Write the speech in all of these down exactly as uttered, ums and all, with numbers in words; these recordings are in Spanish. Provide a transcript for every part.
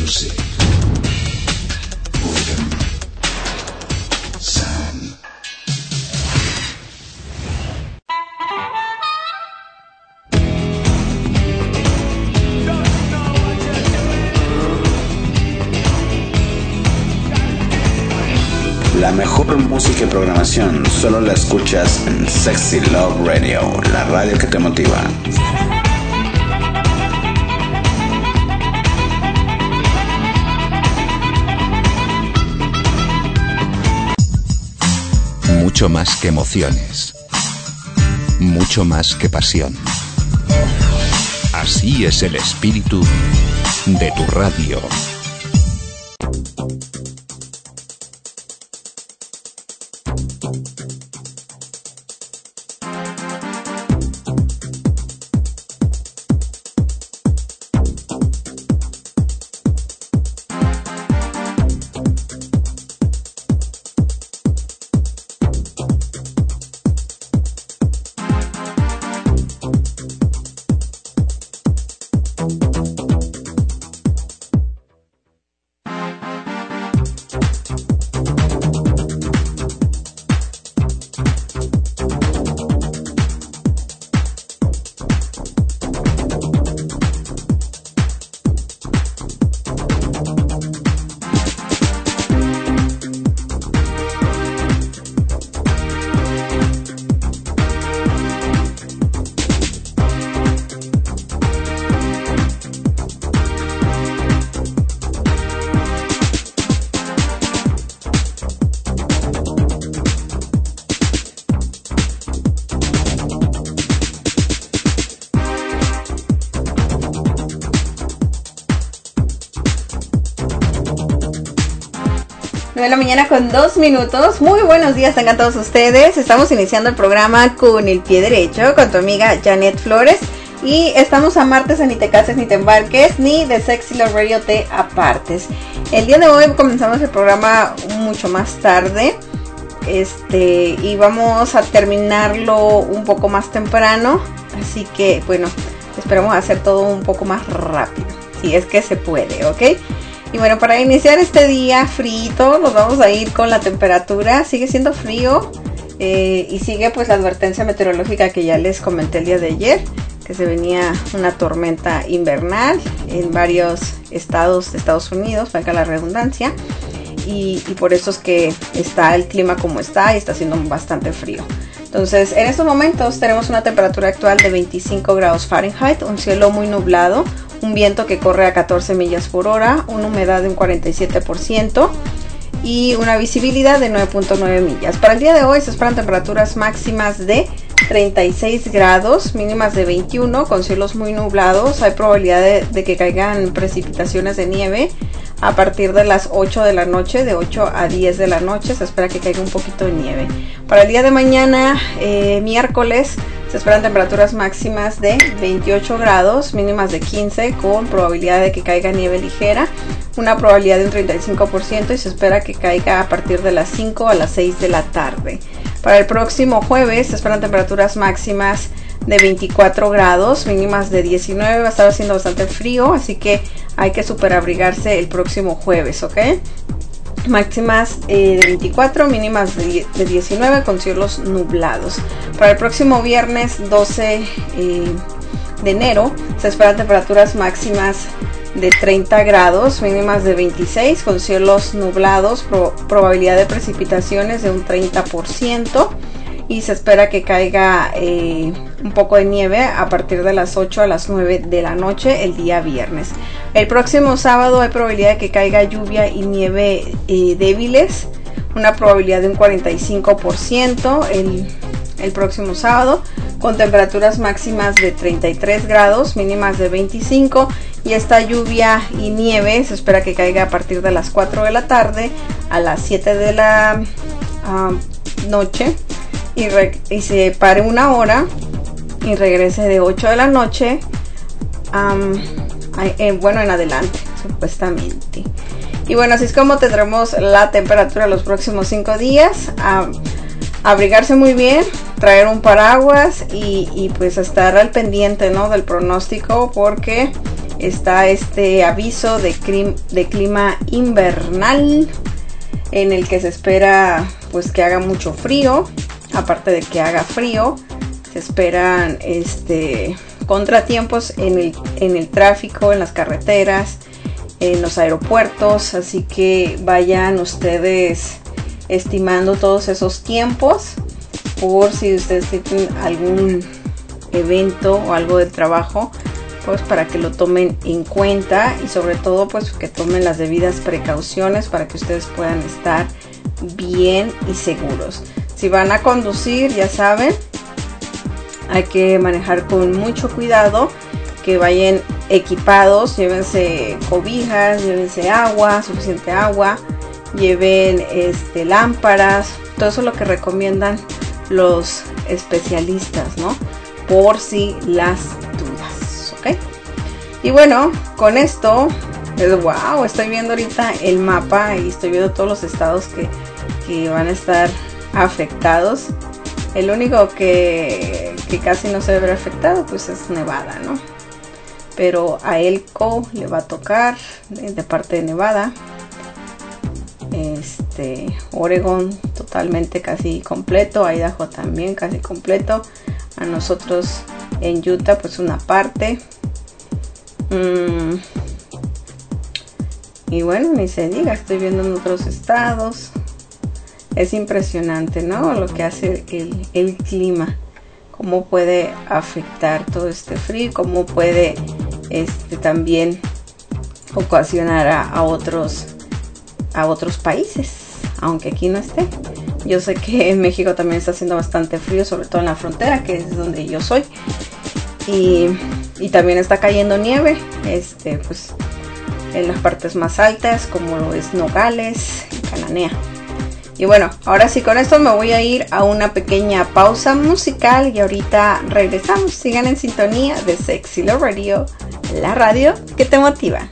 Music. Rhythm. Sound. La mejor música y programación solo la escuchas en Sexy Love Radio, la radio que te motiva. Mucho más que emociones, mucho más que pasión. Así es el espíritu de tu radio. De la mañana con dos minutos. Muy buenos días tengan todos ustedes. Estamos iniciando el programa con el pie derecho con tu amiga Janet Flores. Y estamos a martes de Ni te cases ni te embarques, ni de Sexy Love Radio te apartes. El día de hoy comenzamos el programa mucho más tarde. Este, y vamos a terminarlo un poco más temprano. Así que, bueno, esperamos hacer todo un poco más rápido. Si es que se puede, ¿ok? Y bueno, para iniciar este día frito, nos vamos a ir con la temperatura. Sigue siendo frío eh, y sigue pues la advertencia meteorológica que ya les comenté el día de ayer, que se venía una tormenta invernal en varios estados de Estados Unidos, valga la redundancia, y, y por eso es que está el clima como está y está haciendo bastante frío. Entonces, en estos momentos tenemos una temperatura actual de veinticinco grados Fahrenheit, un cielo muy nublado, un viento que corre a catorce millas por hora, una humedad de un cuarenta y siete por ciento y una visibilidad de nueve punto nueve millas. Para el día de hoy se esperan temperaturas máximas de treinta y seis grados, mínimas de veintiuno, con cielos muy nublados. Hay probabilidad de, de que caigan precipitaciones de nieve a partir de las ocho de la noche, de ocho a diez de la noche se espera que caiga un poquito de nieve. Para el día de mañana, eh, miércoles, se esperan temperaturas máximas de veintiocho grados, mínimas de quince, con probabilidad de que caiga nieve ligera, una probabilidad de un treinta y cinco por ciento, y se espera que caiga a partir de las cinco a las seis de la tarde. Para el próximo jueves se esperan temperaturas máximas de veinticuatro grados, mínimas de diecinueve, va a estar haciendo bastante frío, así que hay que superabrigarse el próximo jueves, ¿ok? Máximas eh, de veinticuatro, mínimas de, de diecinueve, con cielos nublados. Para el próximo viernes doce eh, de enero se esperan temperaturas máximas de treinta grados, mínimas de veintiséis, con cielos nublados, pro, probabilidad de precipitaciones de un treinta por ciento, y se espera que caiga eh, un poco de nieve a partir de las ocho a las nueve de la noche el día viernes. El próximo sábado hay probabilidad de que caiga lluvia y nieve eh, débiles, una probabilidad de un cuarenta y cinco por ciento el, el próximo sábado, con temperaturas máximas de treinta y tres grados, mínimas de veinticinco, y esta lluvia y nieve se espera que caiga a partir de las cuatro de la tarde a las siete de la uh, noche, y, re, y se pare una hora y regrese de ocho de la noche um, eh, bueno en adelante supuestamente. Y bueno, así es como tendremos la temperatura los próximos cinco días. A, abrigarse muy bien, traer un paraguas y, y pues estar al pendiente, ¿no?, del pronóstico, porque está este aviso de, clim, de clima invernal, en el que se espera pues que haga mucho frío. Aparte de que haga frío, se esperan este contratiempos en el, en el tráfico, en las carreteras, en los aeropuertos, así que vayan ustedes estimando todos esos tiempos por si ustedes tienen algún evento o algo de trabajo, pues para que lo tomen en cuenta, y sobre todo pues que tomen las debidas precauciones para que ustedes puedan estar bien y seguros. Si van a conducir, ya saben, hay que manejar con mucho cuidado, que vayan equipados, llévense cobijas, llévense agua, suficiente agua, lleven este, lámparas, todo eso es lo que recomiendan los especialistas, ¿no? Por si las dudas, ¿ok? Y bueno, con esto, pues, wow, estoy viendo ahorita el mapa y estoy viendo todos los estados que, que van a estar afectados. El único que, que casi no se ve afectado pues es Nevada, ¿no? Pero a Elko le va a tocar de, de parte de Nevada. Este, Oregon totalmente casi completo, Idaho también casi completo. A nosotros en Utah pues una parte. Mm. Y bueno, ni se diga, estoy viendo en otros estados. Es impresionante, ¿no? Lo que hace el, el clima, cómo puede afectar todo este frío, cómo puede este también ocasionar a, a otros a otros países, aunque aquí no esté. Yo sé que en México también está haciendo bastante frío, sobre todo en la frontera, que es donde yo soy, y, y también está cayendo nieve, este, pues en las partes más altas, como lo es Nogales y Cananea. Y bueno, ahora sí, con esto me voy a ir a una pequeña pausa musical y ahorita regresamos. Sigan en sintonía de Sexy Love Radio, la radio que te motiva.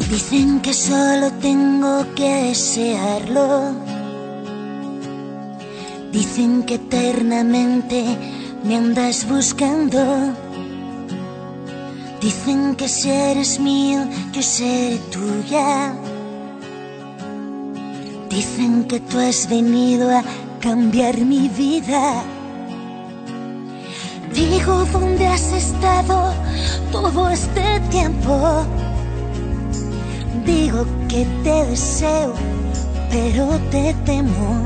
Dicen que solo tengo que desearlo. Dicen que eternamente me andas buscando. Dicen que si eres mío, yo seré tuya. Dicen que tú has venido a cambiar mi vida. Digo, ¿dónde has estado todo este tiempo? Digo que te deseo, pero te temo.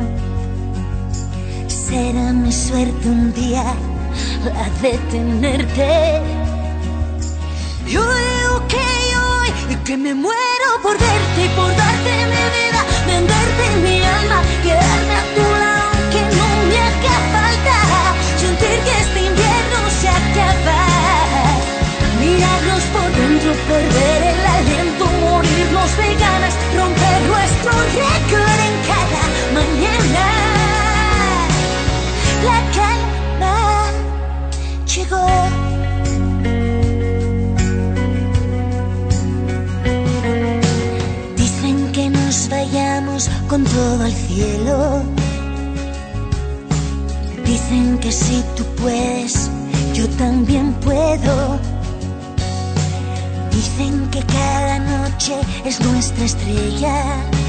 Será mi suerte un día la de tenerte. Yo digo que hoy, que me muero por verte y por darte mi vida, venderte mi alma, quedarme a tu lado aunque no me haga falta, sentir que este invierno se acaba, mirarnos por dentro, perder el aliento, morirnos de ganas, romper nuestro récord en cada mañana. La calma llegó. Dicen que nos vayamos con todo al cielo. Dicen que si tú puedes, yo también puedo. Dicen que cada noche es nuestra estrella,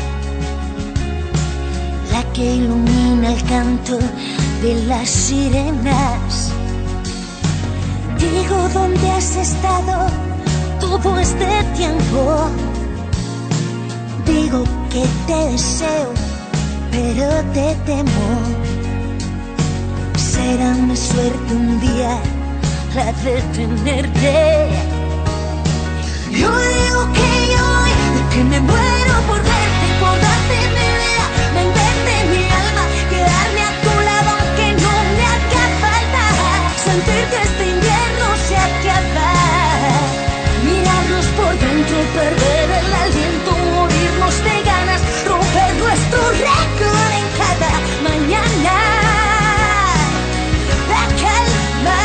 la que ilumina el canto de las sirenas. Digo, ¿dónde has estado todo este tiempo? Digo que te deseo, pero te temo. Será mi suerte un día la de tenerte. Yo digo que hoy, que me muero por verte, por darte mi vida, venderte mi alma, quedarme a tu lado aunque no me haga falta, sentir que este invierno se acaba, mirarnos por dentro, perder el aliento, morirnos de ganas, romper nuestro récord en cada mañana. La calma.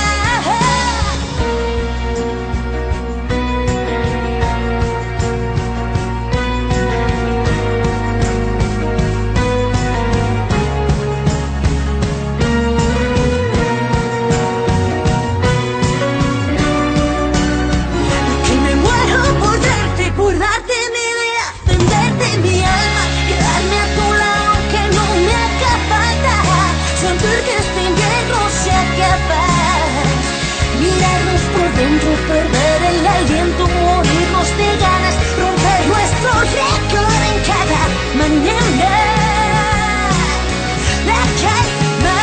Perder el aliento, morirnos de ganas, romper nuestro récord en cada mañana. La calma,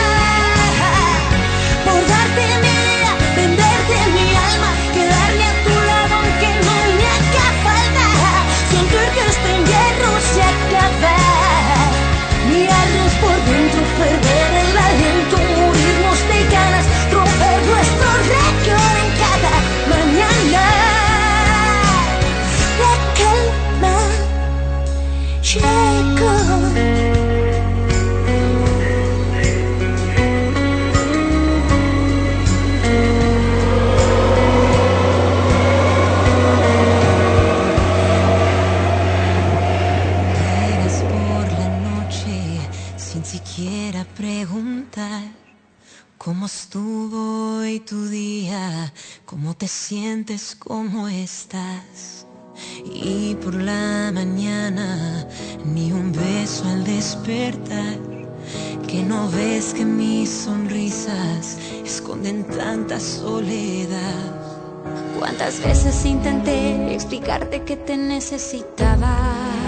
por darte mi vida, venderte mi alma, quedarme a tu lado aunque no me haga falta, sentir que este invierno se acaba, mirarnos por dentro, perder el aliento, morirnos de ganas, romper nuestro récord en cada mañana. La calma llegó. Llegas por la noche sin siquiera preguntar cómo estuvo hoy tu día, cómo te sientes, cómo estás. Y por la mañana ni un beso al despertar, que no ves que mis sonrisas esconden tanta soledad. Cuántas veces intenté explicarte que te necesitaba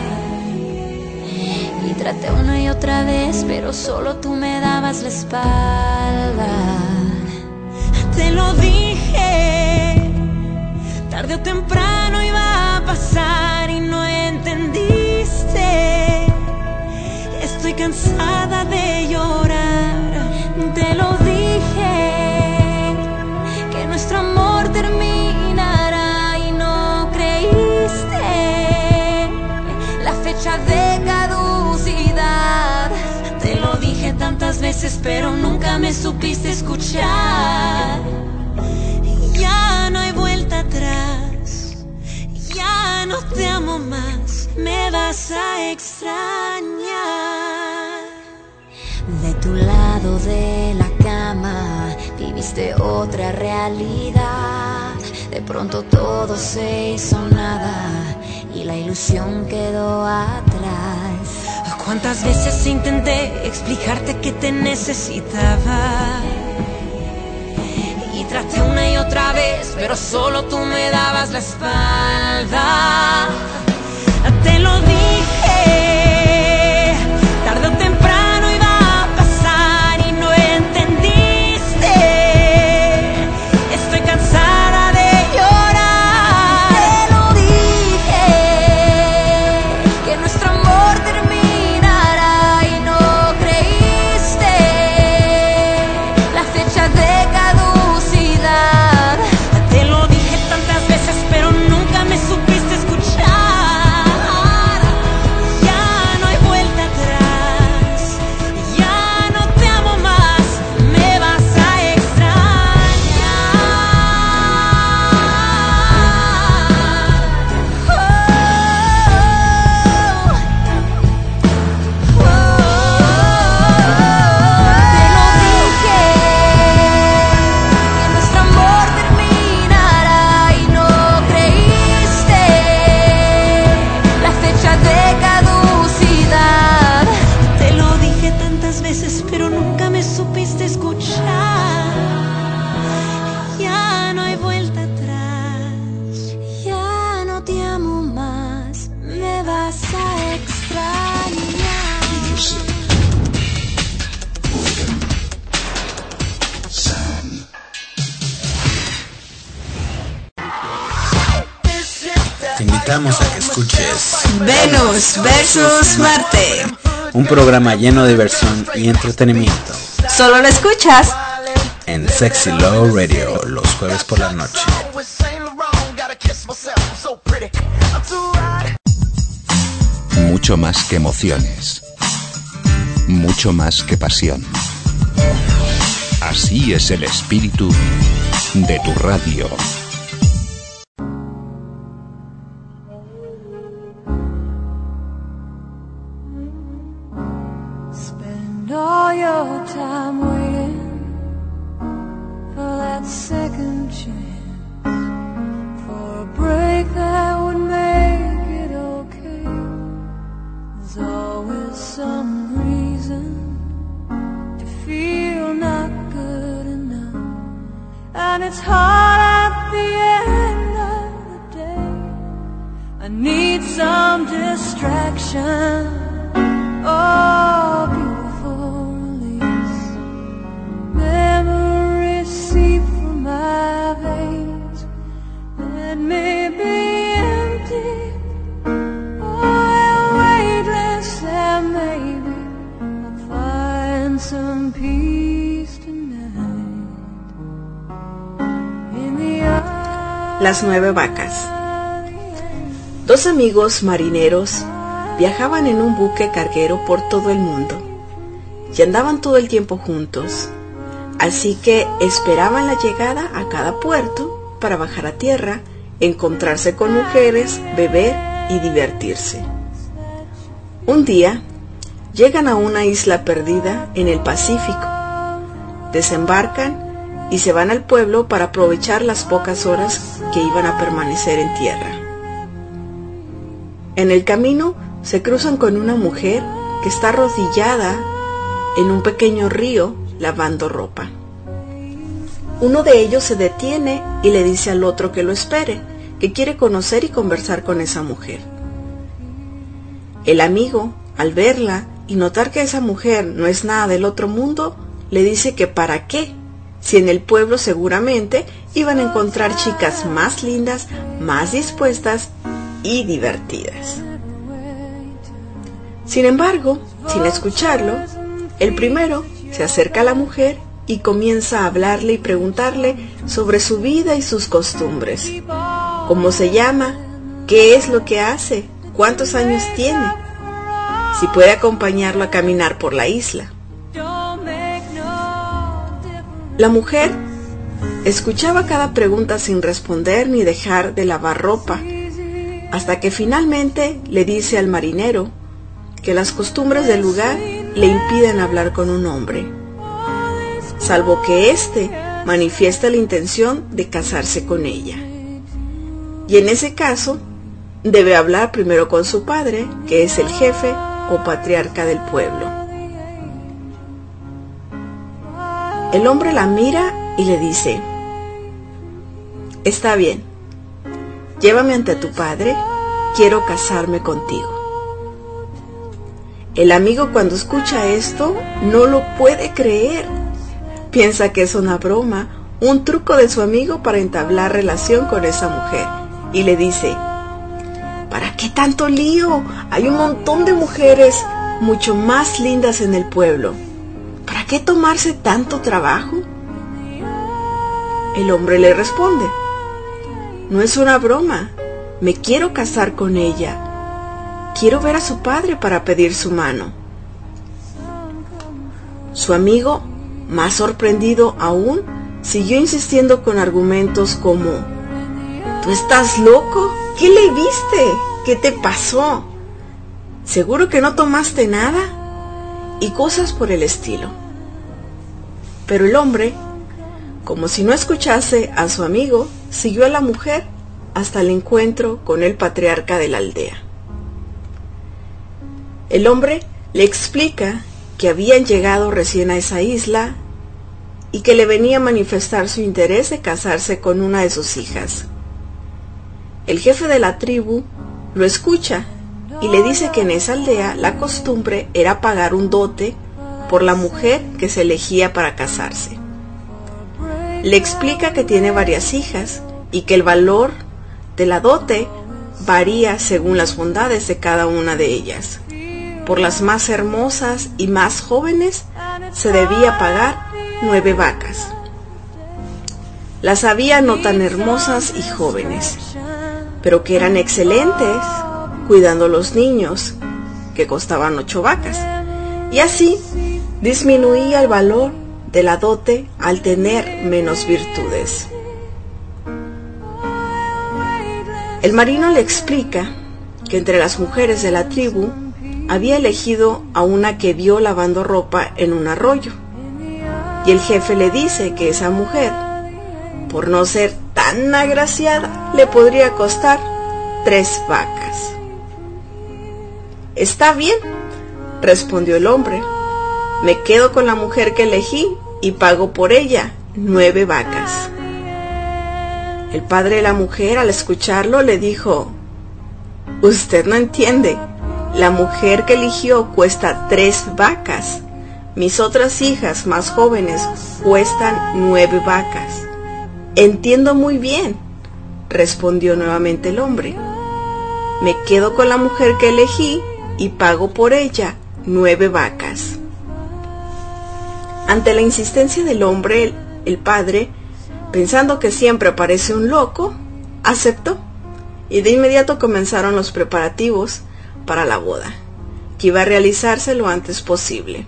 y traté una y otra vez, pero solo tú me dabas la espalda. Te lo dije, tarde o temprano iba a pasar y no entendiste. Estoy cansada de llorar. Te lo dije, que nuestro amor terminará y no creíste la fecha de caducidad. Te lo dije tantas veces, pero nunca me supiste escuchar. Ya no hay vuelta atrás, ya no te amo más, me vas a extrañar. De tu lado de la cama viviste otra realidad. De pronto todo se hizo nada y la ilusión quedó atrás. ¿Cuántas veces intenté explicarte que te necesitaba? Y traté una y otra vez, pero solo tú me dabas la espalda. Te lo dije, tarde o temprano iba a pasar y no entendiste. Estoy cansada de llorar. Te lo dije, que nuestro amor terminará y no creíste. La fecha de caducidad. Te lo dije tantas veces, pero nunca me supiste escuchar. Ya no hay vuelta atrás, ya no te amo más, me vas a extrañar. Oh, oh, oh. Te lo dije, que nuestro amor terminará y no creíste. La fecha de caducidad. Te lo dije tantas veces, pero nunca me supiste escuchar. Ya no hay vuelta atrás, Ya no te amo más, me vas a extrañar. Te invitamos a que escuches Venus versus Marte. un programa lleno de diversión y entretenimiento Solo lo escuchas en Sexy Love Radio los jueves por la noche. Mucho más que emociones. Mucho más que pasión. Así es el espíritu de tu radio. Spend all your time waiting for that second chance, for a break that would make it okay. There's always some reason to feel not good enough, and it's hard at the end of the day. I need some distraction. Oh, beautiful release. Memories seep from my veins. Let me be empty. Oh, weightless, and maybe I'll find some peace tonight. In the eye. Las nueve vacas. Dos amigos marineros viajaban en un buque carguero por todo el mundo y andaban todo el tiempo juntos, así que esperaban la llegada a cada puerto para bajar a tierra, encontrarse con mujeres, beber y divertirse. Un día llegan a una isla perdida en el Pacífico, desembarcan y se van al pueblo para aprovechar las pocas horas que iban a permanecer en tierra. En el camino se cruzan con una mujer que está arrodillada en un pequeño río lavando ropa. Uno de ellos se detiene y le dice al otro que lo espere, que quiere conocer y conversar con esa mujer. El amigo, al verla y notar que esa mujer no es nada del otro mundo, le dice que para qué, si en el pueblo seguramente iban a encontrar chicas más lindas, más dispuestas y divertidas. Sin embargo, sin escucharlo, el primero se acerca a la mujer y comienza a hablarle y preguntarle sobre su vida y sus costumbres. ¿Cómo se llama? ¿Qué es lo que hace? ¿Cuántos años tiene? Si puede acompañarlo a caminar por la isla. La mujer escuchaba cada pregunta sin responder ni dejar de lavar ropa, hasta que finalmente le dice al marinero que las costumbres del lugar le impiden hablar con un hombre, salvo que éste manifiesta la intención de casarse con ella. Y en ese caso, debe hablar primero con su padre, que es el jefe o patriarca del pueblo. El hombre la mira y le dice: está bien, llévame ante tu padre, quiero casarme contigo. El amigo, cuando escucha esto, no lo puede creer. Piensa que es una broma, un truco de su amigo para entablar relación con esa mujer, y le dice: ¿para qué tanto lío? Hay un montón de mujeres mucho más lindas en el pueblo. ¿Para qué tomarse tanto trabajo? El hombre le responde: no es una broma, me quiero casar con ella. Quiero ver a su padre para pedir su mano. Su amigo, más sorprendido aún, siguió insistiendo con argumentos como: ¿tú estás loco? ¿Qué le viste? ¿Qué te pasó? ¿Seguro que no tomaste nada? Y cosas por el estilo. Pero el hombre, como si no escuchase a su amigo, siguió a la mujer hasta el encuentro con el patriarca de la aldea. El hombre le explica que habían llegado recién a esa isla y que le venía a manifestar su interés de casarse con una de sus hijas. El jefe de la tribu lo escucha y le dice que en esa aldea la costumbre era pagar un dote por la mujer que se elegía para casarse. Le explica que tiene varias hijas y que el valor de la dote varía según las bondades de cada una de ellas. Por las más hermosas y más jóvenes se debía pagar nueve vacas. Las había no tan hermosas y jóvenes, pero que eran excelentes cuidando los niños, que costaban ocho vacas, y así disminuía el valor de la dote al tener menos virtudes. El marino le explica que entre las mujeres de la tribu había elegido a una que vio lavando ropa en un arroyo, y el jefe le dice que esa mujer, por no ser tan agraciada, le podría costar tres vacas. Está bien, respondió el hombre, me quedo con la mujer que elegí y pago por ella nueve vacas. El padre de la mujer, al escucharlo, le dijo: usted no entiende, la mujer que eligió cuesta tres vacas, mis otras hijas más jóvenes cuestan nueve vacas. Entiendo muy bien, respondió nuevamente el hombre, me quedo con la mujer que elegí y pago por ella nueve vacas. Ante la insistencia del hombre, el, el padre, pensando que siempre aparece un loco, aceptó, y de inmediato comenzaron los preparativos para la boda, que iba a realizarse lo antes posible.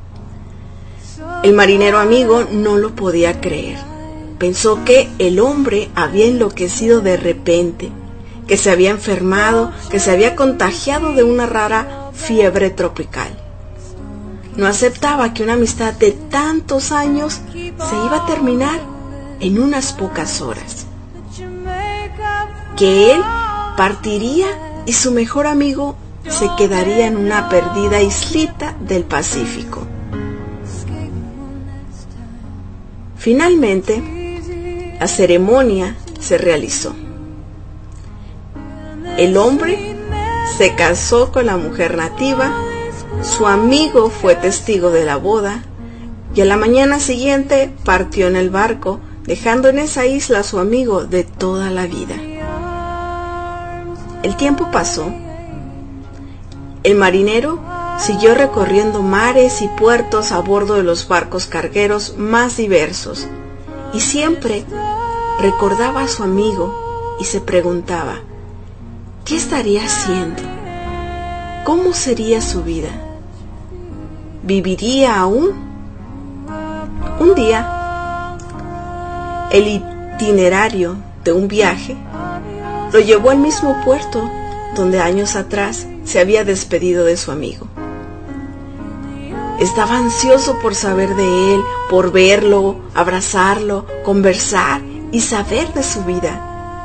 El marinero amigo no lo podía creer. Pensó que el hombre había enloquecido de repente, que se había enfermado, que se había contagiado de una rara fiebre tropical. No aceptaba que una amistad de tantos años se iba a terminar en unas pocas horas, que él partiría y su mejor amigo se quedaría en una perdida islita del Pacífico. Finalmente, la ceremonia se realizó. El hombre se casó con la mujer nativa, su amigo fue testigo de la boda, y a la mañana siguiente partió en el barco, dejando en esa isla a su amigo de toda la vida. El tiempo pasó. El marinero siguió recorriendo mares y puertos a bordo de los barcos cargueros más diversos, y siempre recordaba a su amigo y se preguntaba: ¿qué estaría haciendo? ¿Cómo sería su vida? ¿Viviría aún? Un día, el itinerario de un viaje lo llevó al mismo puerto donde años atrás se había despedido de su amigo. Estaba ansioso por saber de él, por verlo, abrazarlo, conversar y saber de su vida.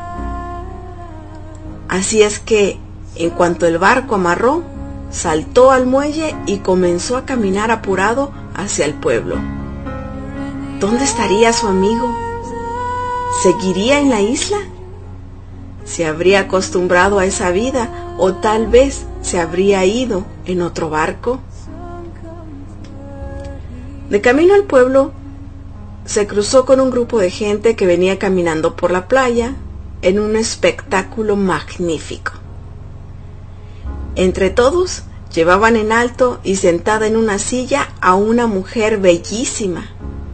Así es que, en cuanto el barco amarró, saltó al muelle y comenzó a caminar apurado hacia el pueblo. ¿Dónde estaría su amigo? ¿Seguiría en la isla? ¿Se habría acostumbrado a esa vida o tal vez se habría ido en otro barco? De camino al pueblo, se cruzó con un grupo de gente que venía caminando por la playa en un espectáculo magnífico. Entre todos, llevaban en alto y sentada en una silla a una mujer bellísima.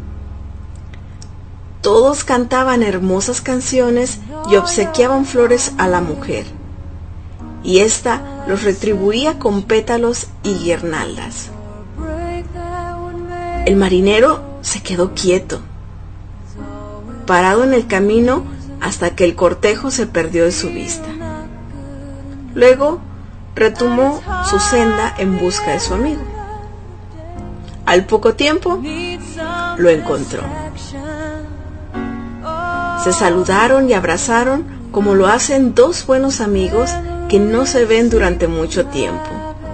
Todos cantaban hermosas canciones y obsequiaban flores a la mujer, y ésta los retribuía con pétalos y guirnaldas. El marinero se quedó quieto, parado en el camino hasta que el cortejo se perdió de su vista. Luego retomó su senda en busca de su amigo. Al poco tiempo lo encontró. Se saludaron y abrazaron como lo hacen dos buenos amigos que no se ven durante mucho tiempo.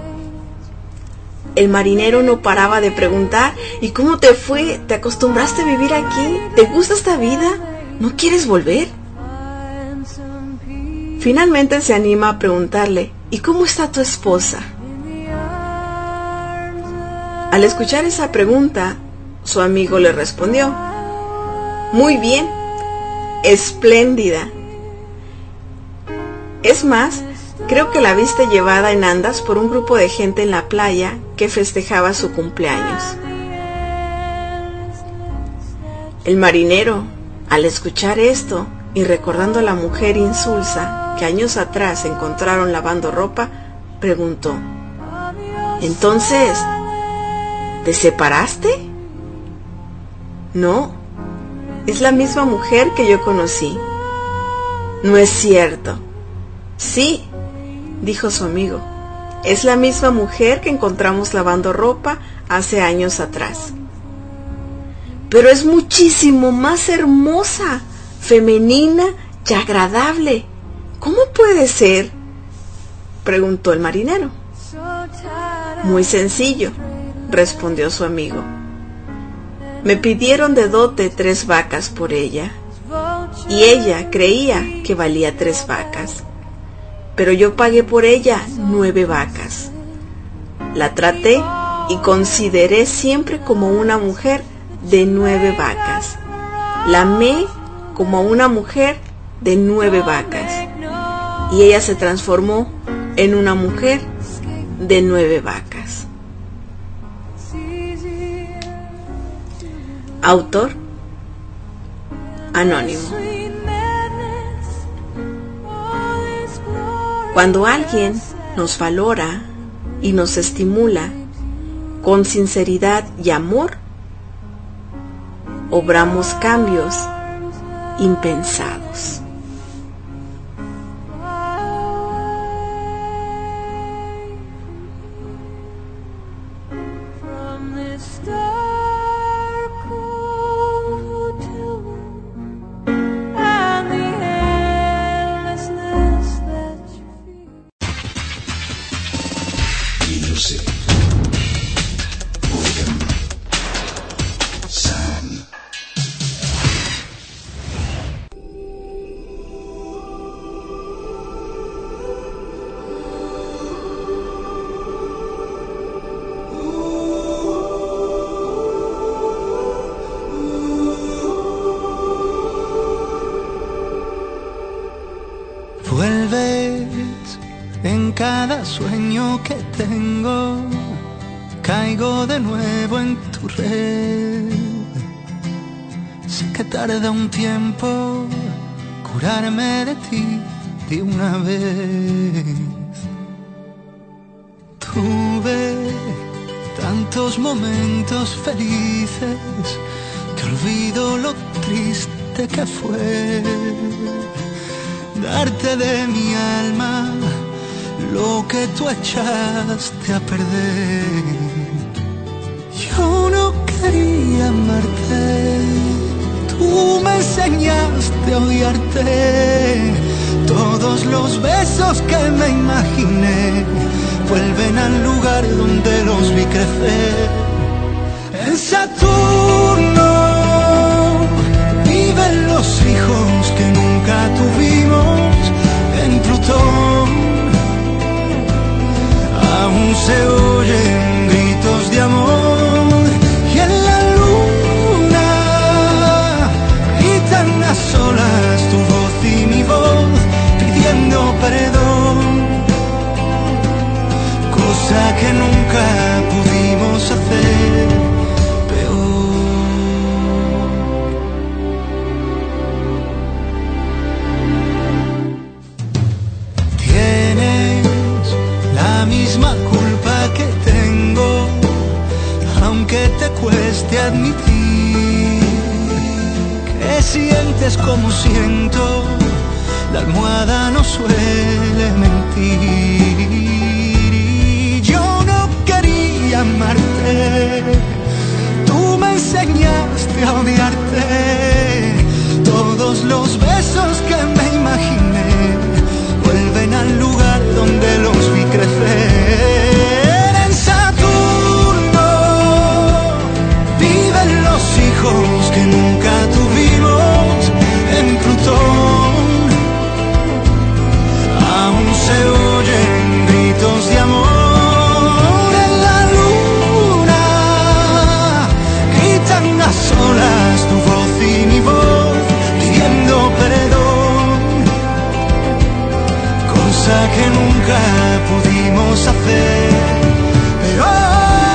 El marinero no paraba de preguntar: ¿y cómo te fue? ¿Te acostumbraste a vivir aquí? ¿Te gusta esta vida? ¿No quieres volver? Finalmente se anima a preguntarle: ¿y cómo está tu esposa? Al escuchar esa pregunta, su amigo le respondió: muy bien, espléndida. Es más, creo que la viste llevada en andas por un grupo de gente en la playa que festejaba su cumpleaños. El marinero, al escuchar esto y recordando a la mujer insulsa que años atrás encontraron lavando ropa, preguntó: ¿entonces te separaste? No, es la misma mujer que yo conocí. No es cierto. Sí, dijo su amigo, es la misma mujer que encontramos lavando ropa hace años atrás. Pero es muchísimo más hermosa, femenina y agradable. ¿Cómo puede ser?, preguntó el marinero. Muy sencillo, respondió su amigo. Me pidieron de dote tres vacas por ella, y ella creía que valía tres vacas, pero yo pagué por ella nueve vacas. La traté y consideré siempre como una mujer de nueve vacas. La amé como una mujer de nueve vacas, y ella se transformó en una mujer de nueve vacas. Autor anónimo. Cuando alguien nos valora y nos estimula con sinceridad y amor, obramos cambios impensados. Cada sueño que tengo, caigo de nuevo en tu red. Sé que tarda un tiempo curarme de ti de una vez. Tuve tantos momentos felices que olvido lo triste que fue. darte de mi alma lo que tú echaste a perder. Yo no quería amarte, tú me enseñaste a odiarte. Todos los besos que me imaginé vuelven al lugar donde los vi crecer. En Saturno viven los hijos que nunca tuvimos. En Plutón aún se oyen gritos de amor. Y en la luna gritan a solas tu voz y mi voz pidiendo perdón, cosa que nunca pudimos hacer peor. Tienes la misma culpa que tengo, aunque te cueste admitir que sientes como siento. La almohada no suele mentir. Y yo no quería amarte, tú me enseñaste a odiarte. Todos los besos que me imaginé vuelven al lugar donde los vi crecer. En Saturno viven los hijos que nunca tuvimos. En Plutón aún se oyen gritos de amor. En la luna gritan a solas tu voz y mi voz pidiendo perdón, cosa que nunca pudimos hacer. Pero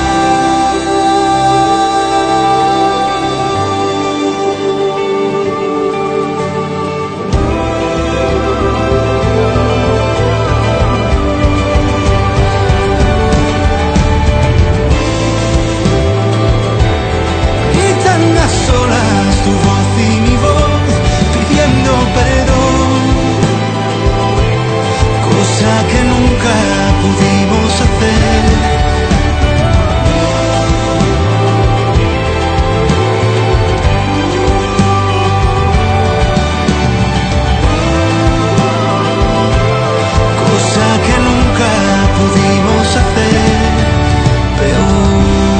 tu voz y mi voz pidiendo perdón, cosa que nunca pudimos hacer. Cosa que nunca pudimos hacer peor.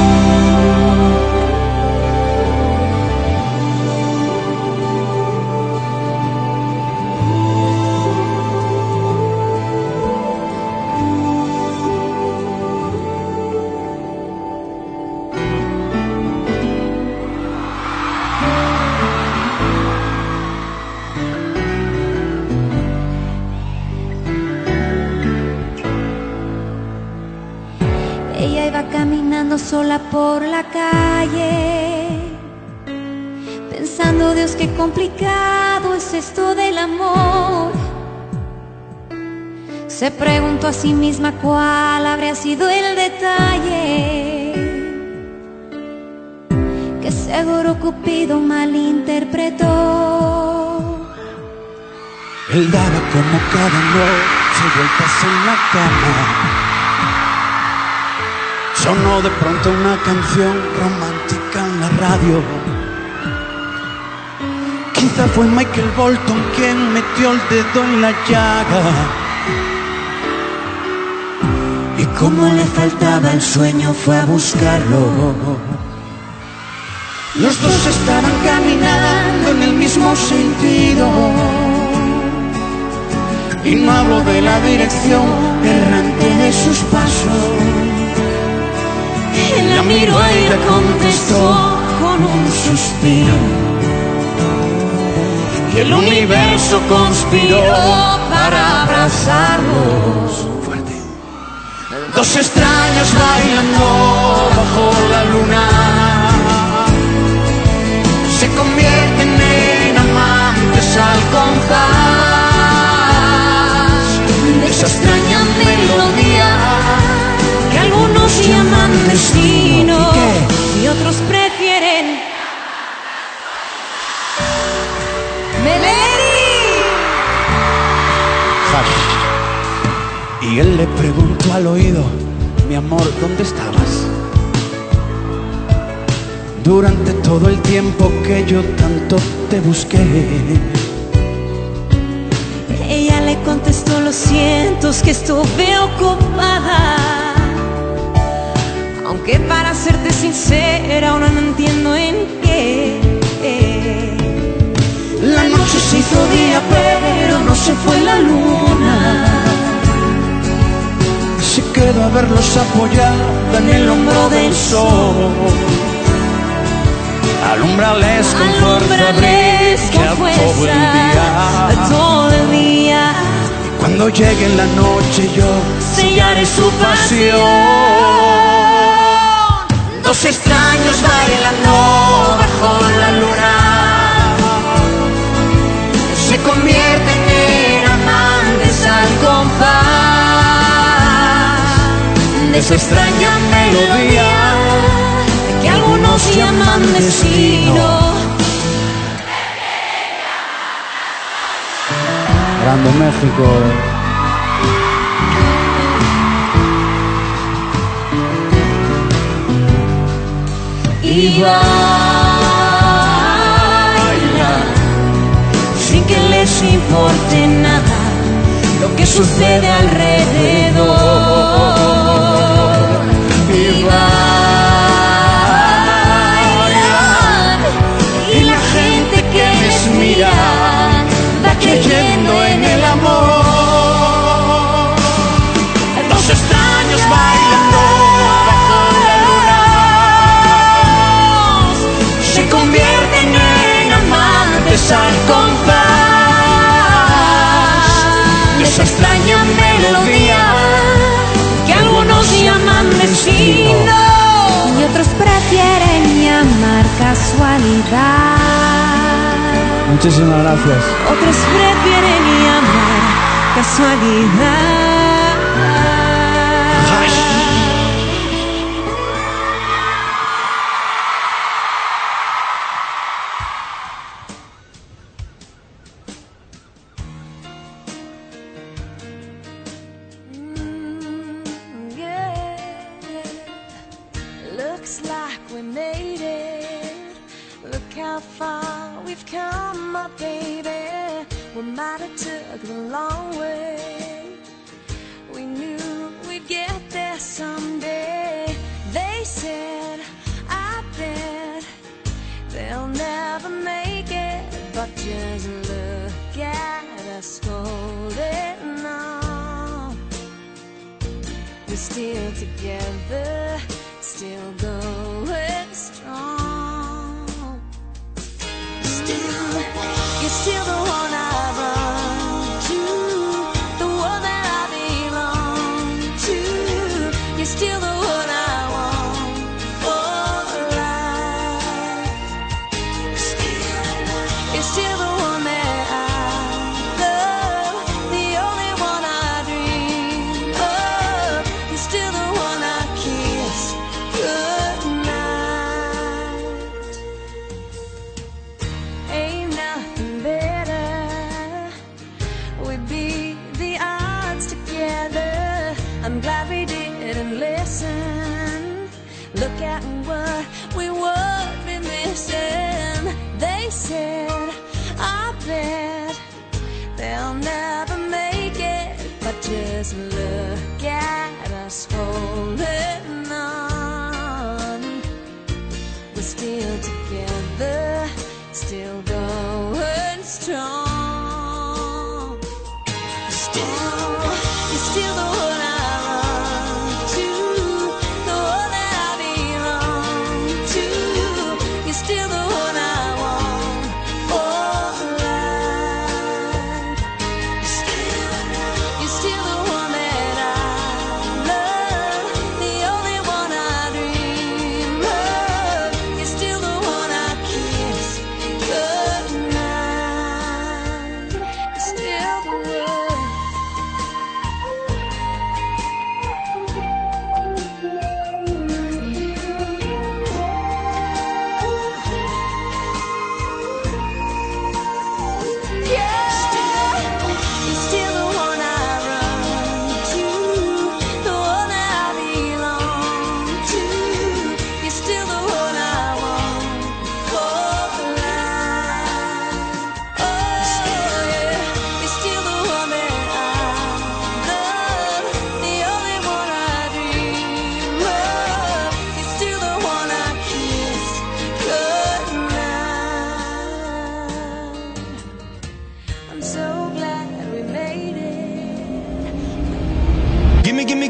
Ella iba caminando sola por la calle, pensando, Dios, qué complicado es esto del amor. Se preguntó a sí misma cuál habría sido el detalle que seguro Cupido malinterpretó. Él daba como cada noche vueltas en la cama. Sonó de pronto una canción romántica en la radio. Quizá fue Michael Bolton quien metió el dedo en la llaga. Y como le faltaba el sueño fue a buscarlo. Los dos estaban caminando en el mismo sentido. Y no hablo de la dirección errante de sus pasos. Él la miró y le contestó con un suspiro. Y el universo conspiró para abrazarlos. Fuerte. Dos extraños bailando bajo la luna se convierten en amantes al compás de esa extraña melodía que algunos llaman destino y otros prefieren Melody. Y él le preguntó al oído: mi amor, ¿dónde estabas? Durante todo el tiempo que yo tanto te busqué. Ella le contestó: lo siento, es que estuve ocupada. Aunque para serte sincera, ahora no entiendo en qué. La noche se hizo día, pero no se fue la luna. Se quedó a verlos apoyada en el hombro del sol. Alumbrales con fuerza, brilla todo el día, todo el día. Y cuando llegue la noche yo sellaré su pasión. Dos extraños bailando bajo la luna se convierten en amantes al compás de su extraña melodía que algunos llaman destino. Grande México. Y baila sin que les importe nada lo que sucede alrededor. Y bailan y la gente que les mira va creyendo en el amor. Dos extraños bailando bajo la luna se convierten en amantes al compás de esa extraña melodía que algunos llaman destino y otros prefieren llamar casualidad. Muchísimas gracias. Otros prefieren llamar casualidad.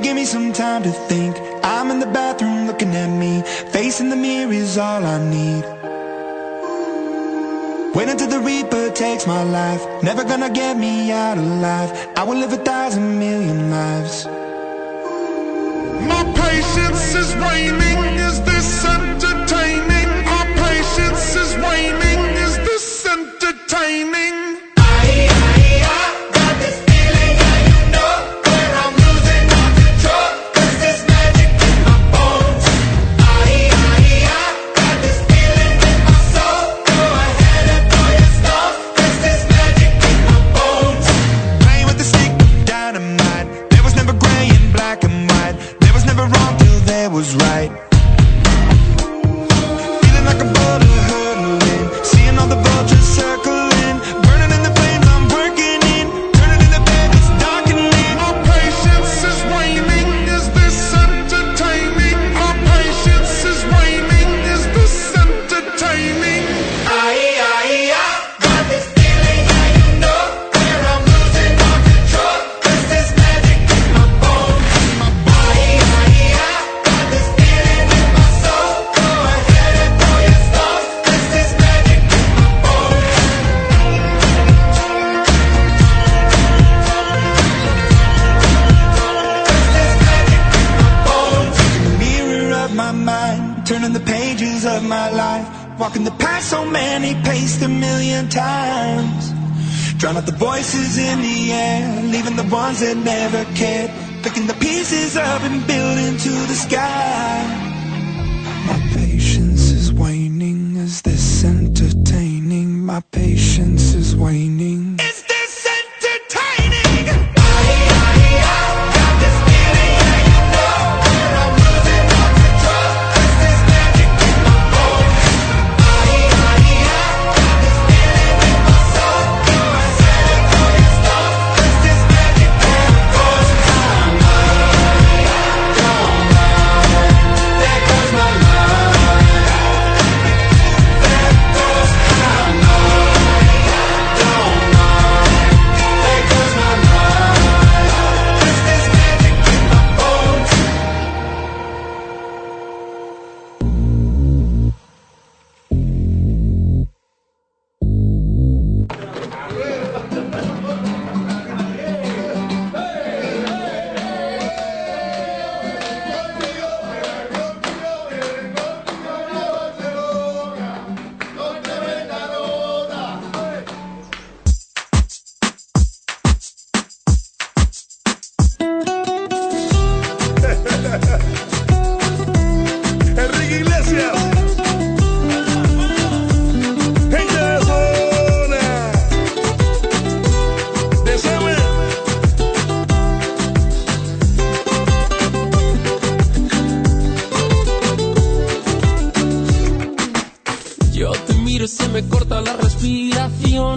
give me some time to think. I'm in the bathroom looking at me. Facing the mirror is all I need. Wait until the Reaper takes my life. Never gonna get me out alive. I will live a thousand million lives. My patience is waning. Is this entertaining? My patience is waning. Is this entertaining? Was right. Feeling like a bullet hurtling, seeing all the vultures circling, burning in the flames I'm working in, turning in the bed it's darkening. My patience is waning. Is this entertaining? My patience is waning. Is this entertaining? Aye, aye, I got this feeling, yeah, you know, where I'm losing all control. Cause there's magic in my bones, in my body. Aye, aye, turning the pages of my life, walking the path so many paced a million times, drown out the voices in the air, leaving the ones that never cared, picking the pieces up and building to the sky. My patience is waning. Is this entertaining? My patience is waning. Is this entertaining? Aye, aye, I got this feeling, yeah, you know, where I'm losing all control. Is this magic in my bones? Aye, aye, I got this feeling in my soul. Go ahead and throw your stone. Is this magic in my bones? I'm lying, don't lie. There goes my life. There goes I'm lying, don't lie. There goes my life. Is this magic in my bones? Enrique Iglesias. Gente de la zona. Desame. Yo te miro y se me corta la respiración.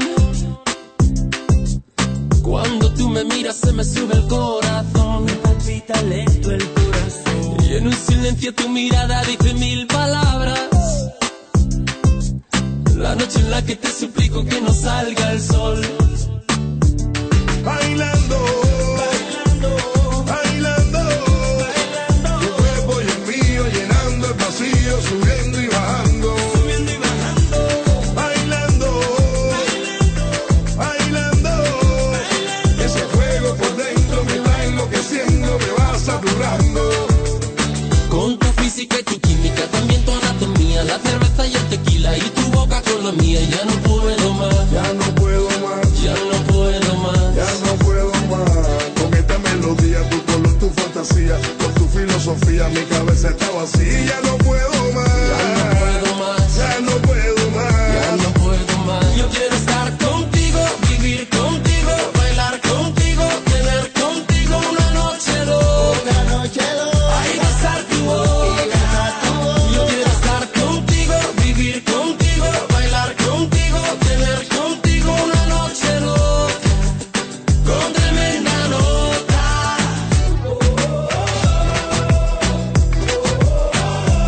Cuando tú me miras se me sube el corazón. Me palpita lento el corazón. Y en un silencio tu mirada dice mil palabras. La noche en la que te suplico que no salga el sol. Bailando, bailando, bailando, bailando. Tu cuerpo y el mío llenando el vacío, subiendo y bajando, subiendo y bajando. Bailando, bailando, bailando, bailando. Ese fuego por dentro me va enloqueciendo, me va saturando. Con tu física y tu química, también tu anatomía, la cerveza y el tequila y tu boca con la mía. Ya no puedo más, Ya no puedo más, ya no puedo más. ya no puedo más. Con esta melodía, tu color, tu fantasía, con tu filosofía, mi cabeza está vacía. Ya no puedo más, Ya no puedo más, ya no puedo más. ya no puedo más. Yo quiero estar contigo, vivir contigo, bailar contigo, tener contigo una noche loca. Una noche loca. Ay, besar tu boca. Yo quiero estar contigo, vivir contigo, bailar contigo, tener contigo una noche loca. Con tremenda nota.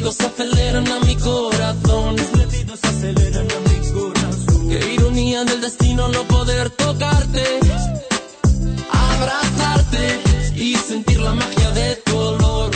latidos aceleran a mi corazón. Mis latidos aceleran a mi corazón. Qué ironía del destino no poder tocarte, abrazarte y sentir la magia de tu olor.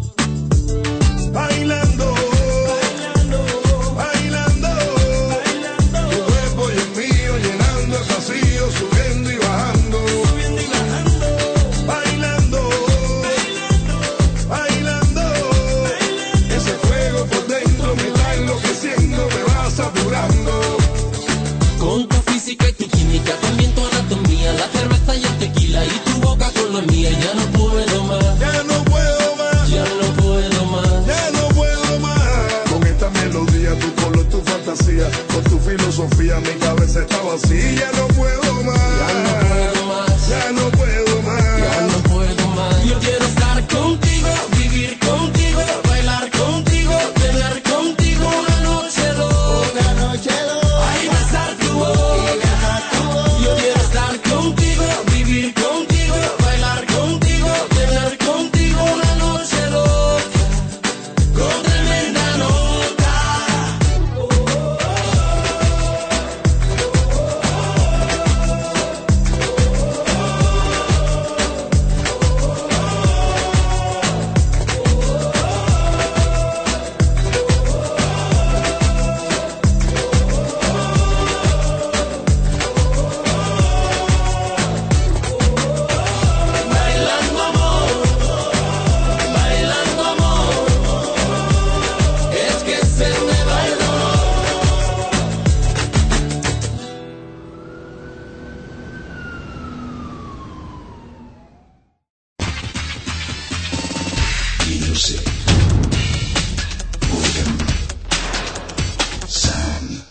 Bailando, bailando, bailando, tu cuerpo y el mío llenando el vacío, subiendo y bajando, subiendo y bajando, bailando, bailando, bailando, ese fuego por dentro me está enloqueciendo, me va saturando. Con tu física y tu química, también tu anatomía, la cerveza y el tequila y tu boca con la mía, ya no puedo más, Ya no puedo más, ya no puedo más. ya no puedo más. Con esta melodía, tu color, tu fantasía, con tu filosofía, mi cabeza está vacía. Ya no puedo más, Ya no puedo más, ya no puedo más. ya no puedo más. Yo quiero estar contigo, vivir contigo, bailar contigo, tener contigo una noche loca, una noche loca. Ay, besar tu boca, yo quiero estar contigo, vivir contigo, bailar contigo, tener contigo una noche loca, con tremenda nota. Bailando amor, bailando amor, es que se me va el dolor. Music. Organ. Sound.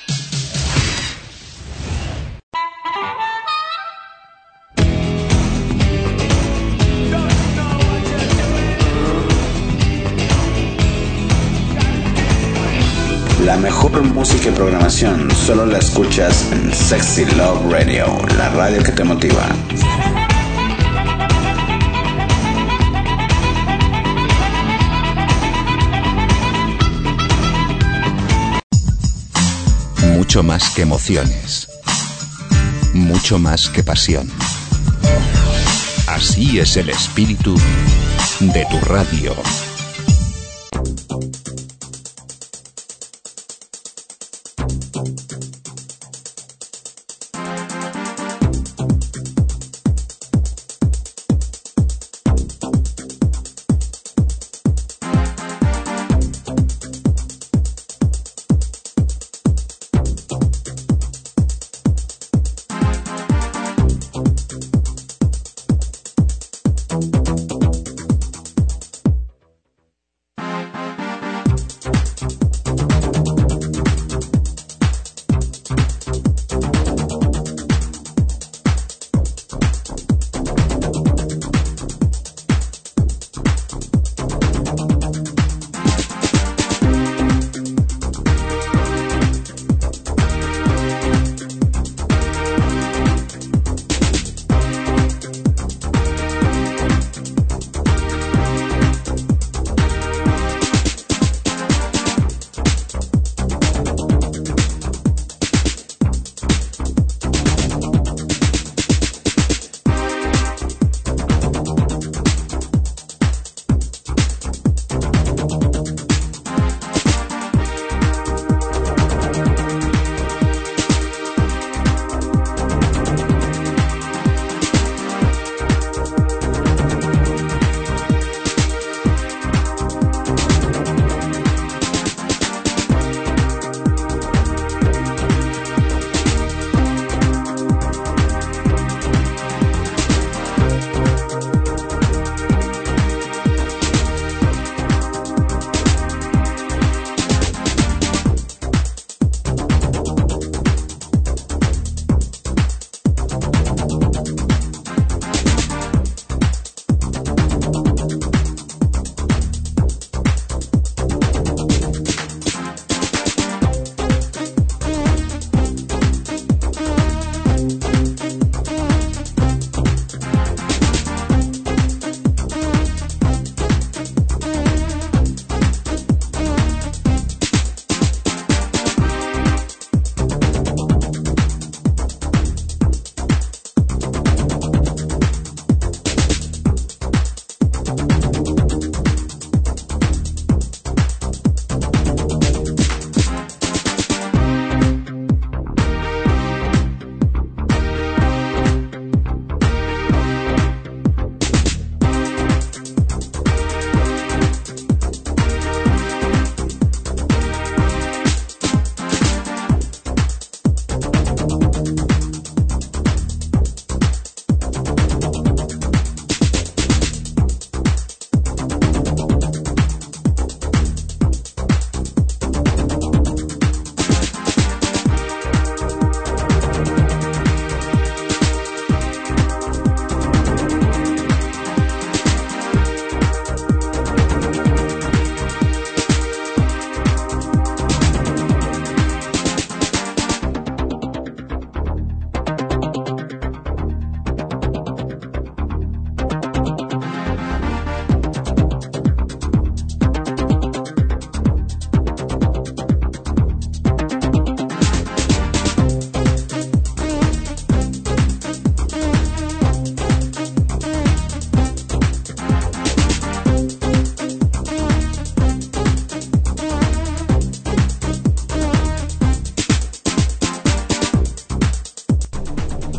La mejor música y programación solo la escuchas en Sexy Love Radio, la radio que te motiva. Mucho más que emociones. Mucho más que pasión. Así es el espíritu de tu radio.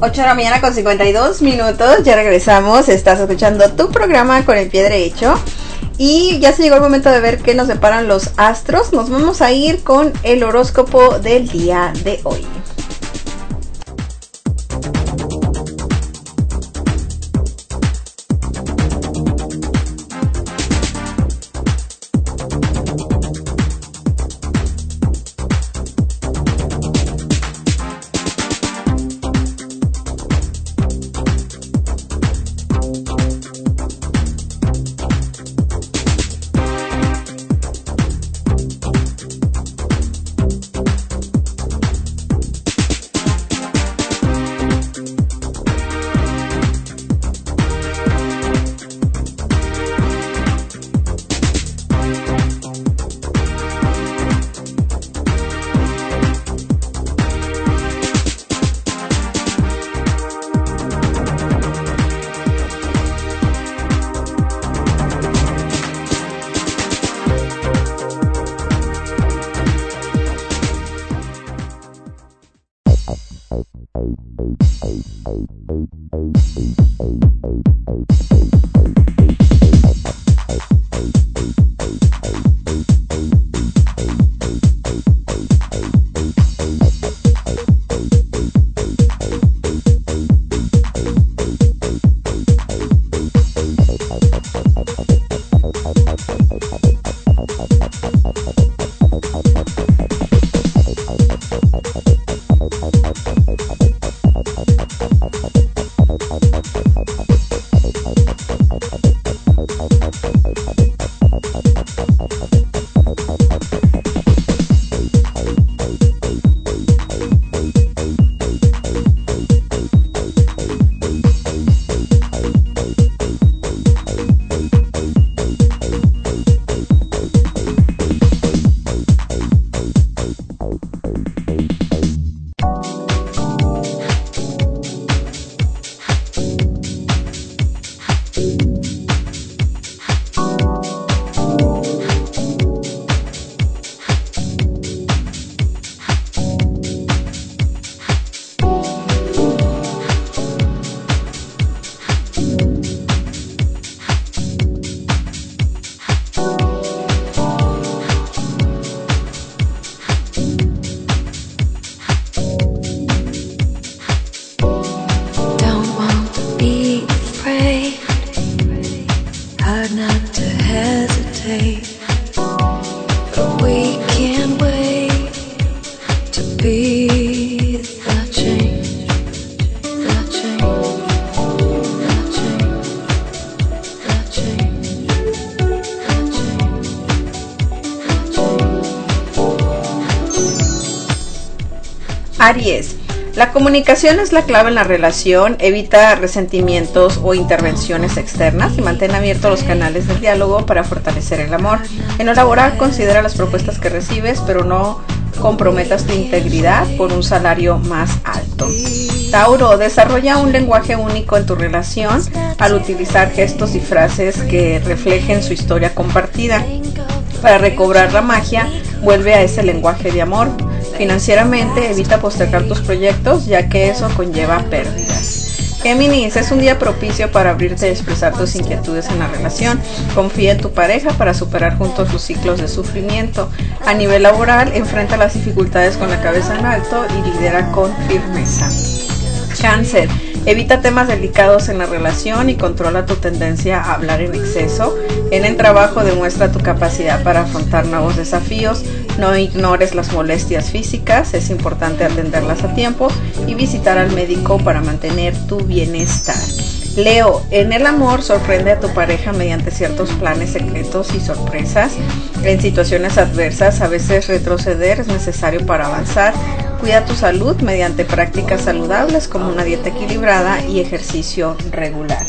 ocho de la mañana con cincuenta y dos minutos, ya regresamos, estás escuchando tu programa con el pie derecho y ya se llegó el momento de ver qué nos deparan los astros. Nos vamos a ir con el horóscopo del día de hoy. Aries, la comunicación es la clave en la relación, evita resentimientos o intervenciones externas y mantén abiertos los canales del diálogo para fortalecer el amor. En lo laboral, considera las propuestas que recibes, pero no comprometas tu integridad por un salario más alto. Tauro, desarrolla un lenguaje único en tu relación al utilizar gestos y frases que reflejen su historia compartida. Para recobrar la magia, vuelve a ese lenguaje de amor. Financieramente, evita postergar tus proyectos, ya que eso conlleva pérdidas. Géminis, es un día propicio para abrirte y expresar tus inquietudes en la relación. Confía en tu pareja para superar juntos los ciclos de sufrimiento. A nivel laboral, enfrenta las dificultades con la cabeza en alto y lidera con firmeza. Cáncer, evita temas delicados en la relación y controla tu tendencia a hablar en exceso. En el trabajo, demuestra tu capacidad para afrontar nuevos desafíos. No ignores las molestias físicas, es importante atenderlas a tiempo y visitar al médico para mantener tu bienestar. Leo, en el amor, sorprende a tu pareja mediante ciertos planes secretos y sorpresas. En situaciones adversas, a veces retroceder es necesario para avanzar. Cuida tu salud mediante prácticas saludables como una dieta equilibrada y ejercicio regular.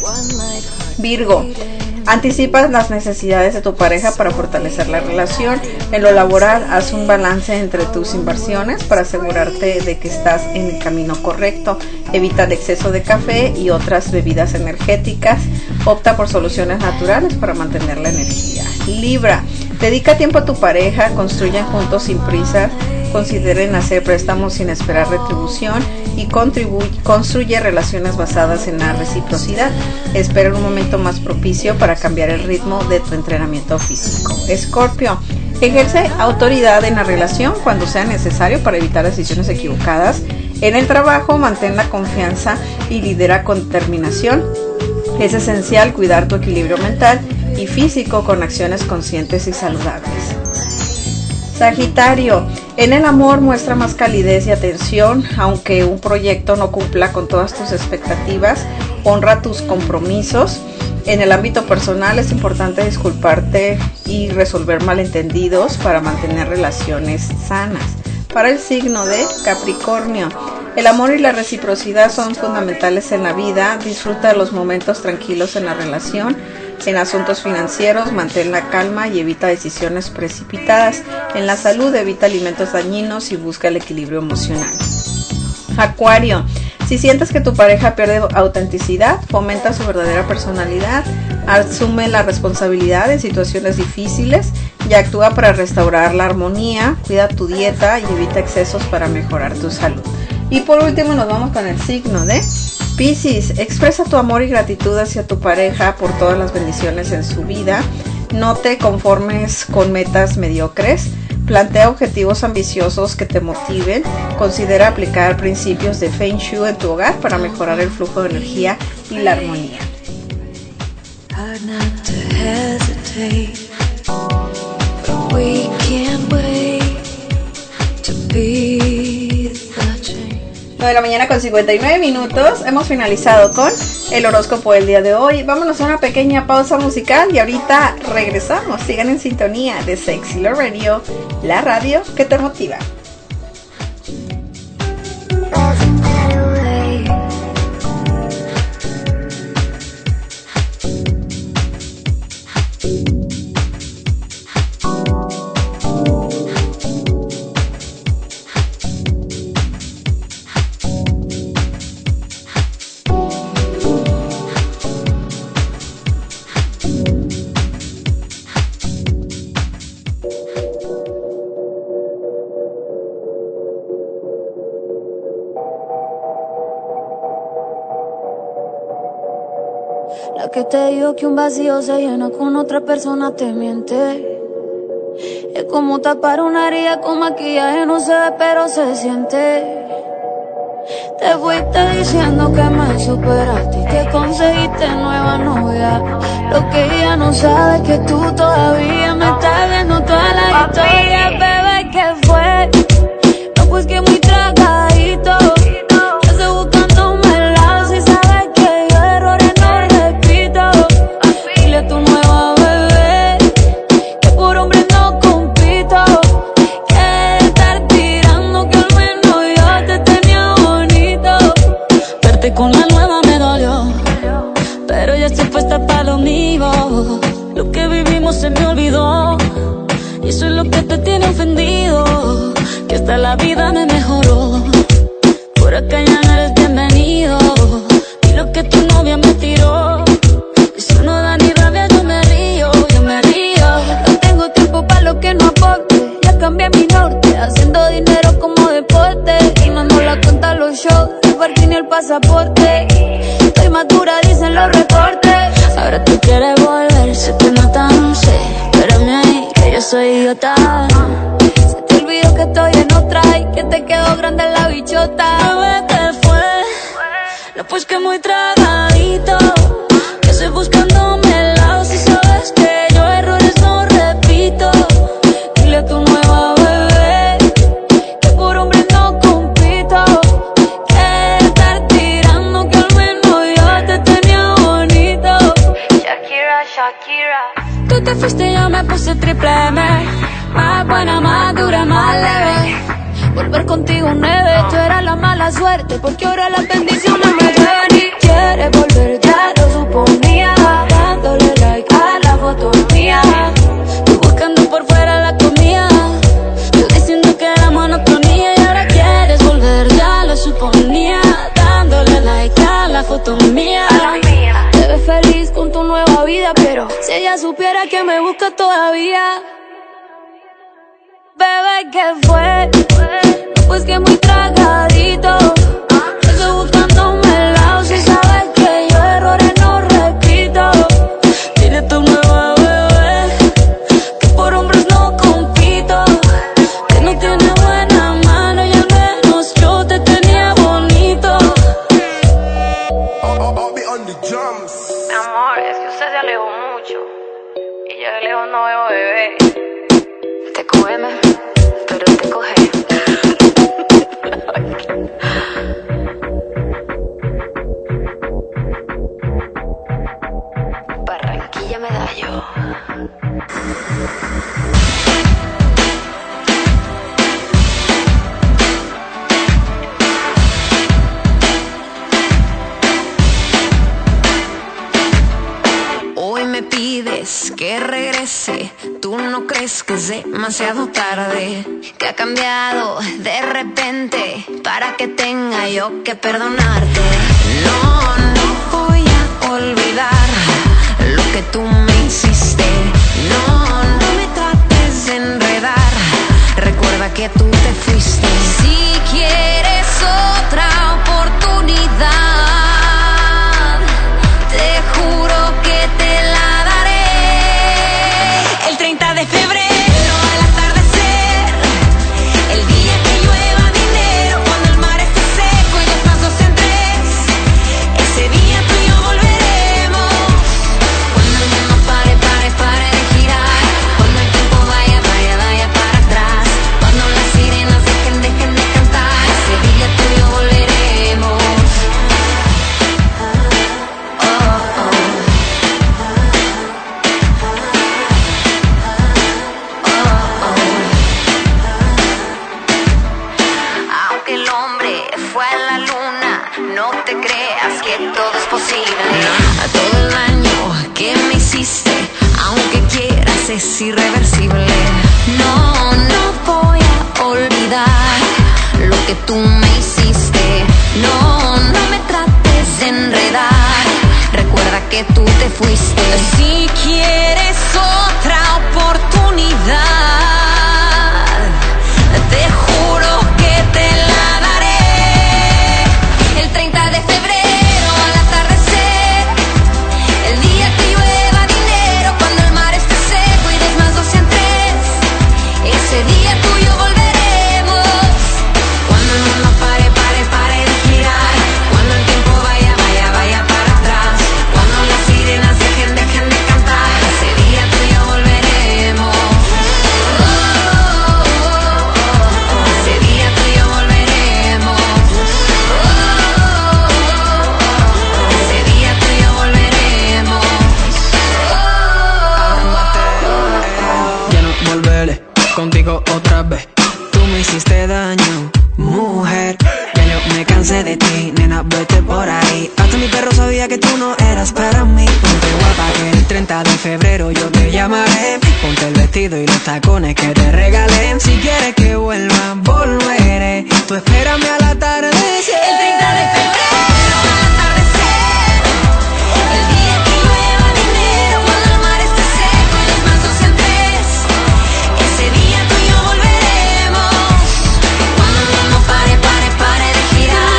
Virgo, anticipas las necesidades de tu pareja para fortalecer la relación. En lo laboral, haz un balance entre tus inversiones para asegurarte de que estás en el camino correcto. Evita el exceso de café y otras bebidas energéticas. Opta por soluciones naturales para mantener la energía. Libra, dedica tiempo a tu pareja, construyan juntos sin prisa. consideren hacer préstamos sin esperar retribución y contribuye, construye relaciones basadas en la reciprocidad. Espera un momento más propicio para cambiar el ritmo de tu entrenamiento físico. Escorpio, ejerce autoridad en la relación cuando sea necesario para evitar decisiones equivocadas. En el trabajo, mantén la confianza y lidera con determinación. Es esencial cuidar tu equilibrio mental y físico con acciones conscientes y saludables. Sagitario, en el amor muestra más calidez y atención, aunque un proyecto no cumpla con todas tus expectativas, honra tus compromisos. En el ámbito personal es importante disculparte y resolver malentendidos para mantener relaciones sanas. Para el signo de Capricornio, el amor y la reciprocidad son fundamentales en la vida. Disfruta de los momentos tranquilos en la relación. En asuntos financieros, mantén la calma y evita decisiones precipitadas. En la salud, evita alimentos dañinos y busca el equilibrio emocional. Acuario, si sientes que tu pareja pierde autenticidad, fomenta su verdadera personalidad, asume la responsabilidad en situaciones difíciles y actúa para restaurar la armonía. Cuida tu dieta y evita excesos para mejorar tu salud. Y por último nos vamos con el signo de Piscis. Expresa tu amor y gratitud hacia tu pareja por todas las bendiciones en su vida. No te conformes con metas mediocres. Plantea objetivos ambiciosos que te motiven. Considera aplicar principios de Feng Shui en tu hogar para mejorar el flujo de energía y la armonía. nueve de la mañana con cincuenta y nueve minutos. Hemos finalizado con el horóscopo del día de hoy. Vámonos a una pequeña pausa musical y ahorita regresamos. Sigan en sintonía de Sexy Love Radio, la radio que te motiva. La que te digo que un vacío se llena con otra persona te miente. Es como tapar una herida con maquillaje, no se ve pero se siente. Te fuiste diciendo que me superaste y que conseguiste nueva novia. Lo que ella no sabe es que tú todavía me estás viendo toda la historia. Bebé, ¿qué fue? No, pues que muy tragadito. Con la nueva me dolió, pero ya estoy puesta para lo mío. Lo que vivimos se me olvidó, y eso es lo que te tiene ofendido. Que hasta la vida me mejoró, por acá ya no eres bienvenido. Y lo que tu novia me tiró, eso no da ni rabia, yo me río, yo me río. No tengo tiempo para lo que no aporte, ya cambié mi norte, haciendo dinero como deporte. Y no nos la cuentan los shows, ni el pasaporte. Estoy madura, dicen los recortes. Ahora tú quieres volver, se te nota, no sé. Espérame ahí, que yo soy idiota. Se te olvidó que estoy en otra y que te quedó grande la bichota. Bebé, ¿qué fue? No, pues que muy tragadito, que estoy buscándome el lado. Si sabes que yo errores no repito. Dile a tu nueva bebé que por hombre no compito. Shakira. Tú te fuiste y yo me puse triple M. Más buena, más dura, más leve. Volver contigo nueve, tú eras la mala suerte, porque ahora las bendiciones me llueven. Y quieres volver, ya lo suponía, dándole like a la foto mía. Tú buscando por fuera la comida, yo diciendo que era monotonía. Y ahora quieres volver, ya lo suponía, dándole like a la foto mía. Te ves feliz con tu nueva vida, pero si ella supiera que me busca todavía. Bebé, ¿qué fue? Pues que muy tragadito. Estoy buscándome el lado. Si sabes que yo errores no repito. Dile a tu nueva bebé que por hombres no compito. Que no tiene buena mano y al menos yo te tenía bonito. Mi amor, es que usted se alejó mucho y yo de lejos no veo bebé. Te come, pero te coge. Barranquilla Medallo. Hoy me pides que regrese, tú no crees que es demasiado tarde, Que ha cambiado de repente para que tenga yo que perdonarte. no, no voy a olvidar lo que tú me hiciste, no, no me trates de enredar, recuerda que tú te fuiste. Si quieres otra oportunidad, te juro que te la daré. El treinta de febrero al atardecer, el día que llueva dinero, cuando el mar esté seco y los pasos en tres, ese día tú y yo volveremos. Cuando el mundo pare, pare, pare de girar, cuando el tiempo vaya, vaya, vaya para atrás, cuando las sirenas dejen, dejen de cantar, ese día tú y yo volveremos. Oh, oh. Aunque el hombre fue a la luna, no te creas que todo es posible. A todo el daño que me hiciste, aunque quieras es irreversible. No, no voy a olvidar lo que tú me hiciste. No, no me trates de enredar, recuerda que tú te fuiste. Si quieres otra oportunidad, te juro que te la daré. El treinta de febrero al atardecer, el día que llueva dinero, cuando el mar esté seco y des más dos en tres, ese día tú y yo volveremos. Cuando el mundo pare, pare, pare de girar, cuando el tiempo vaya, vaya, vaya para atrás, cuando las sirenas dejen, dejen de cantar, ese día tú y yo volveremos. Oh, oh, oh, oh. Ese día tú y yo volveremos. Ese día tú y yo volveremos. Ya no volveré contigo otra vez. Tú me hiciste daño, mujer. Ya yo me cansé de ti, nena, vete por ahí. Hasta mi perro sabía que tú no eras para mí. Ponte guapa que el treinta de febrero yo te llamaré. Ponte el vestido y los tacones que te regalé. Si quieres que vuelva, volveré. Tú espérame al atardecer. El treinta de febrero al atardecer, el día que llueva dinero, cuando el mar esté seco y los mantos en tres, ese día tú y yo volveremos. Cuando el mundo pare, pare, pare de girar,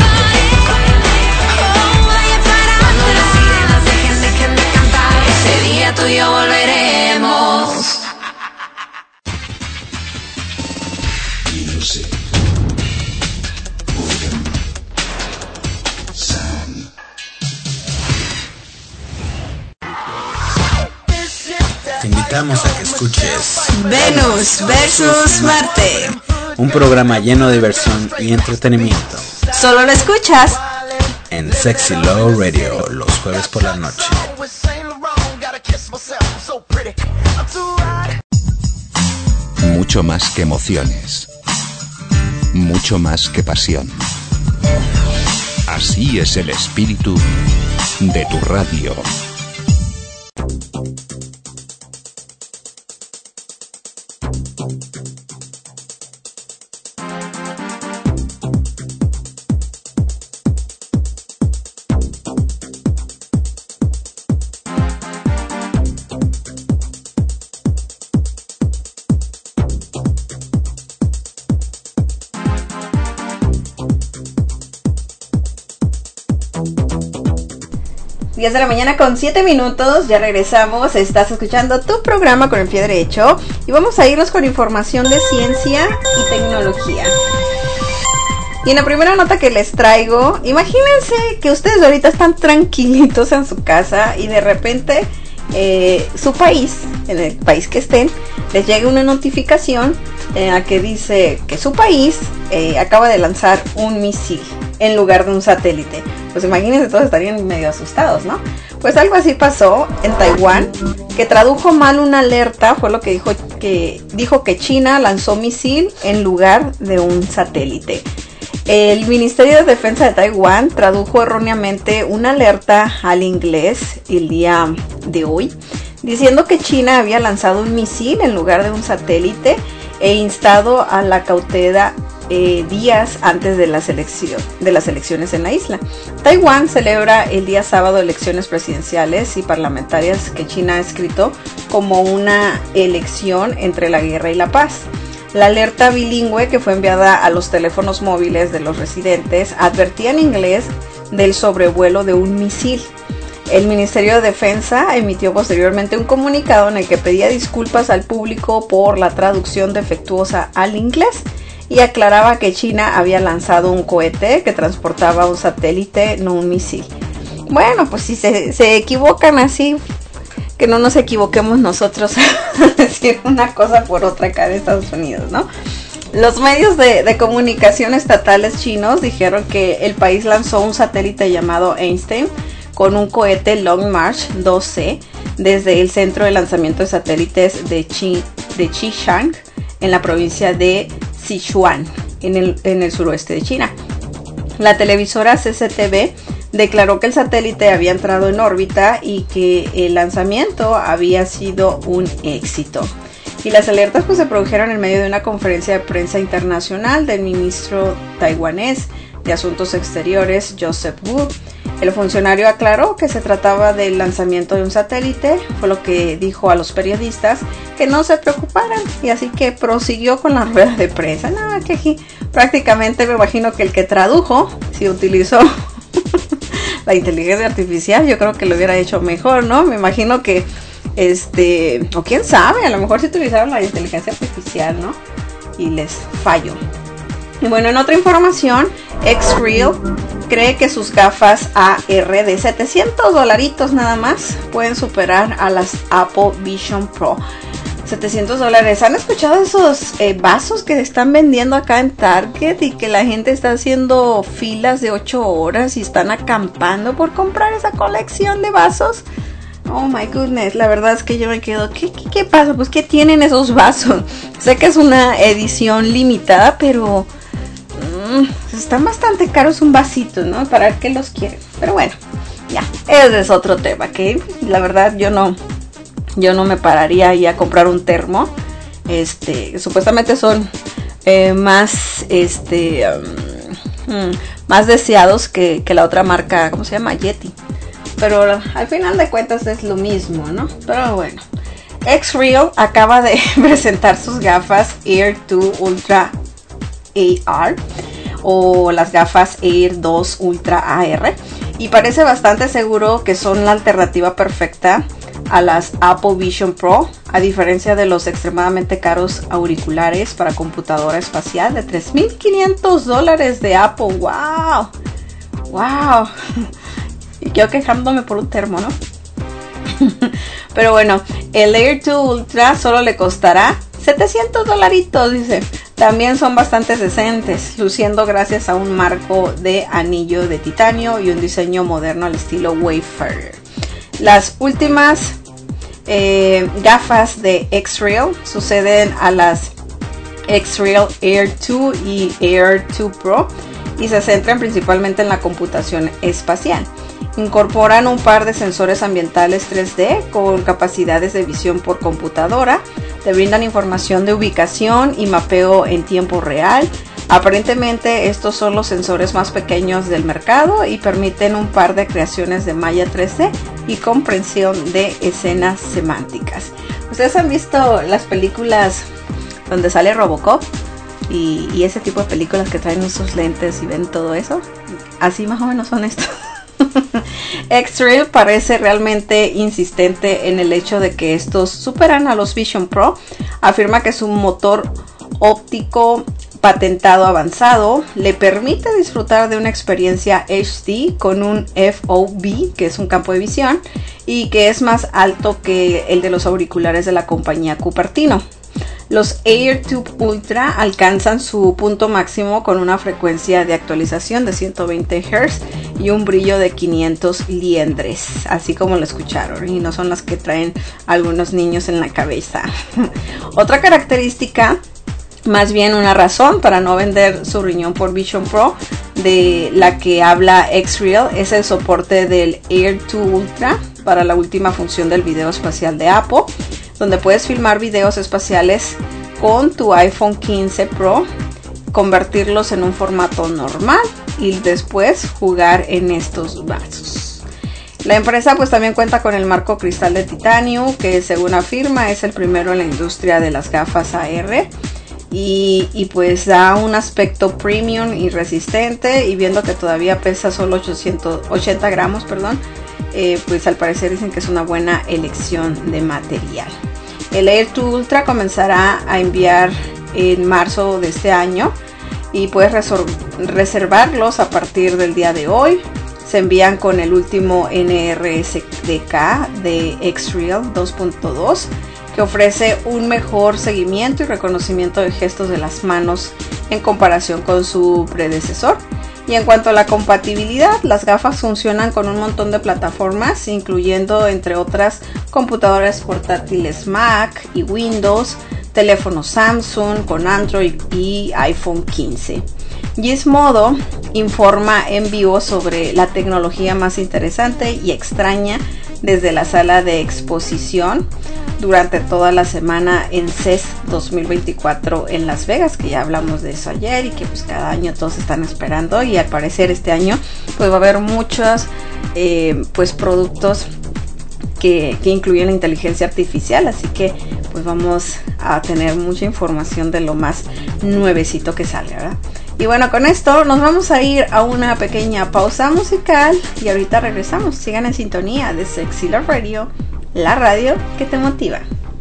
Oh, vaya para cuando las sirenas dejen, dejen de cantar, ese día tú y yo volveremos. Music. Organ. Sound. Te invitamos a que escuches Venus versus Marte. un programa lleno de diversión y entretenimiento Solo lo escuchas en Sexy Love Radio los jueves por la noche. Mucho más que emociones. Mucho más que pasión. Así es el espíritu de tu radio. diez de la mañana con siete minutos, ya regresamos, estás escuchando tu programa Con el Pie Derecho y vamos a irnos con información de ciencia y tecnología. Y en la primera nota que les traigo, imagínense que ustedes ahorita están tranquilitos en su casa y de repente eh, su país, en el país que estén, les llega una notificación en la que dice que su país eh, acaba de lanzar un misil en lugar de un satélite. Pues imagínense, todos estarían medio asustados, ¿no? Pues algo así pasó en Taiwán, que tradujo mal una alerta, fue lo que dijo que dijo que China lanzó misil en lugar de un satélite. El Ministerio de Defensa de Taiwán tradujo erróneamente una alerta al inglés el día de hoy, diciendo que China había lanzado un misil en lugar de un satélite e instado a la cautela eh, días antes de las, elección, de las elecciones en la isla. Taiwán celebra el día sábado elecciones presidenciales y parlamentarias que China ha escrito como una elección entre la guerra y la paz. La alerta bilingüe que fue enviada a los teléfonos móviles de los residentes advertía en inglés del sobrevuelo de un misil. El Ministerio de Defensa emitió posteriormente un comunicado en el que pedía disculpas al público por la traducción defectuosa al inglés y aclaraba que China había lanzado un cohete que transportaba un satélite, no un misil. Bueno, pues si se, se equivocan así, que no nos equivoquemos nosotros a decir una cosa por otra acá de Estados Unidos, ¿no? Los medios de, de comunicación estatales chinos dijeron que el país lanzó un satélite llamado Einstein con un cohete Long March dos C desde el centro de lanzamiento de satélites de, Chi, de Xishan en la provincia de Sichuan, en el, en el suroeste de China. La televisora C C T V declaró que el satélite había entrado en órbita y que el lanzamiento había sido un éxito. Y las alertas pues se produjeron en medio de una conferencia de prensa internacional del ministro taiwanés de Asuntos Exteriores, Joseph Wu. El funcionario aclaró que se trataba del lanzamiento de un satélite, fue lo que dijo a los periodistas que no se preocuparan, y así que prosiguió con la rueda de prensa. Nada, que aquí prácticamente me imagino que el que tradujo, si utilizó la inteligencia artificial, yo creo que lo hubiera hecho mejor, ¿no? Me imagino que, este, o quién sabe, a lo mejor si utilizaron la inteligencia artificial, ¿no? Y les falló. Y bueno, en otra información, X-Real cree que sus gafas A R de setecientos dolaritos nada más pueden superar a las Apple Vision Pro. setecientos dólares. ¿Han escuchado esos eh, vasos que están vendiendo acá en Target y que la gente está haciendo filas de ocho horas y están acampando por comprar esa colección de vasos? Oh my goodness, la verdad es que yo me quedo, ¿qué, qué, qué pasa? Pues ¿qué tienen esos vasos? Sé que es una edición limitada, pero mmm, están bastante caros un vasito, ¿no? ¿Para qué los quieren? Pero bueno, ya, ese es otro tema, que la verdad yo no... Yo no me pararía ahí a comprar un termo. Este, supuestamente son eh, más, este, um, más deseados que, que la otra marca, ¿cómo se llama? Yeti. Pero al final de cuentas es lo mismo, ¿no? Pero bueno. X-Real acaba de presentar sus gafas Air dos Ultra A R o las gafas Air dos Ultra A R y parece bastante seguro que son la alternativa perfecta a las Apple Vision Pro, a diferencia de los extremadamente caros auriculares para computadora espacial de tres mil quinientos dólares de Apple. ¡Wow! ¡Wow! Y yo quejándome por un termo, ¿no? Pero bueno, el Air dos Ultra solo le costará setecientos dolaritos, dice. También son bastante decentes, luciendo gracias a un marco de anillo de titanio y un diseño moderno al estilo Wayfarer. Las últimas eh, gafas de X-Real suceden a las X-Real Air dos y Air dos Pro y se centran principalmente en la computación espacial. Incorporan un par de sensores ambientales tres D con capacidades de visión por computadora, te brindan información de ubicación y mapeo en tiempo real. Aparentemente estos son los sensores más pequeños del mercado y permiten un par de creaciones de malla tres D y comprensión de escenas semánticas. ¿Ustedes han visto las películas donde sale Robocop? Y, y ese tipo de películas que traen esos lentes y ven todo eso. Así más o menos son estos. X-Trail parece realmente insistente en el hecho de que estos superan a los Vision Pro. Afirma que su motor óptico patentado avanzado le permite disfrutar de una experiencia H D con un F O V, que es un campo de visión, y que es más alto que el de los auriculares de la compañía Cupertino. Los AirTube Ultra alcanzan su punto máximo con una frecuencia de actualización de ciento veinte hertz y un brillo de quinientos liendres, así como lo escucharon, y no son las que traen algunos niños en la cabeza. Otra característica, más bien una razón para no vender su riñón por Vision Pro, de la que habla X-Trail, es el soporte del AirTube Ultra para la última función del video espacial de Apple, donde puedes filmar videos espaciales con tu iPhone quince Pro, convertirlos en un formato normal y después jugar en estos vasos. La empresa pues también cuenta con el marco cristal de titanio, que según afirma es el primero en la industria de las gafas A R. Y, y pues da un aspecto premium y resistente, y viendo que todavía pesa solo ochocientos ochenta gramos, perdón, eh, pues al parecer dicen que es una buena elección de material. El AirTube Ultra comenzará a enviar en marzo de este año y puedes reservarlos a partir del día de hoy. Se envían con el último N R S D K de X-Trail dos punto dos, que ofrece un mejor seguimiento y reconocimiento de gestos de las manos en comparación con su predecesor. Y en cuanto a la compatibilidad, las gafas funcionan con un montón de plataformas, incluyendo entre otras computadoras portátiles Mac y Windows, teléfonos Samsung con Android y iPhone quince. Gizmodo informa en vivo sobre la tecnología más interesante y extraña desde la sala de exposición durante toda la semana en C E S dos mil veinticuatro en Las Vegas, que ya hablamos de eso ayer y que pues cada año todos están esperando, y al parecer este año pues va a haber muchos eh, pues productos que, que incluyen la inteligencia artificial, así que pues vamos a tener mucha información de lo más nuevecito que sale, ¿verdad? Y bueno, con esto nos vamos a ir a una pequeña pausa musical y ahorita regresamos. Sigan en sintonía de Sexy Love Radio, la radio que te motiva.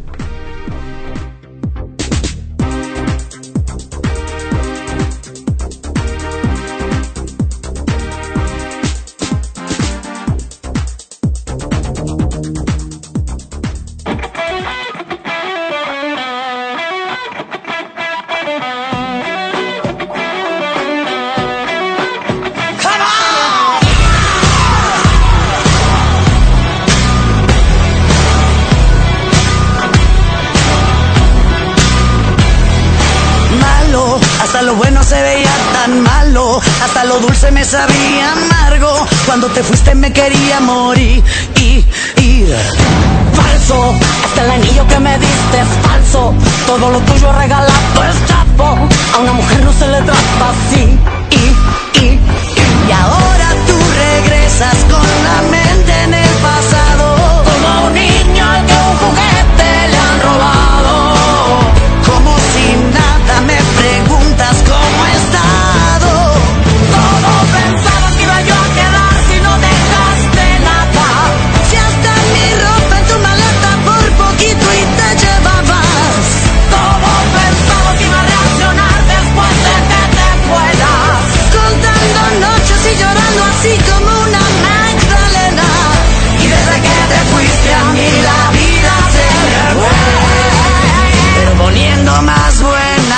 Lo bueno se veía tan malo, hasta lo dulce me sabía amargo. Cuando te fuiste me quería morir y, y falso, hasta el anillo que me diste es falso. Todo lo tuyo regalado es trapo. A una mujer no se le trata así y, y, y, y ahora tú regresas con la mente en el pasado, como un niño al que un juguete le han robado. Como si nada me preguntas cómo he estado. Todo pensaba que iba yo a quedar si no dejaste nada. Si hasta mi ropa en tu maleta por poquito y te llevabas. Todo pensaba que iba a reaccionar después de que te fueras, contando noches y llorando así como una Magdalena. Y desde que te fuiste a mí la vida se me fue, pero poniendo más buena.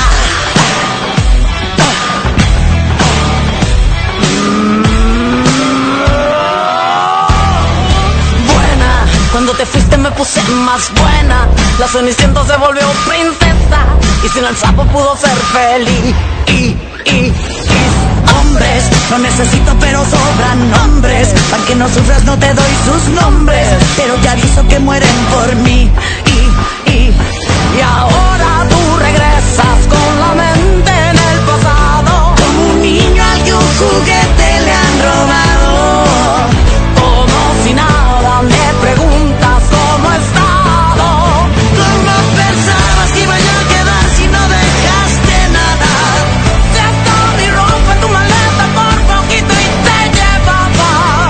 Buena, cuando te fuiste me puse más buena. La Cenicienta se volvió princesa y sin el sapo pudo ser feliz. Y, y, y hombres, no necesito pero sobran nombres. Para que no sufras no te doy sus nombres, pero te aviso que mueren por mí. Y, y, y ahora tú regresas con la mente en el pasado, como un niño al que un juguete le han robado. Como si nada me preguntas cómo he estado. ¿Cómo pensabas que iba yo a quedar si no dejaste nada? Te ató mi ropa en tu maleta por poquito y te llevabas.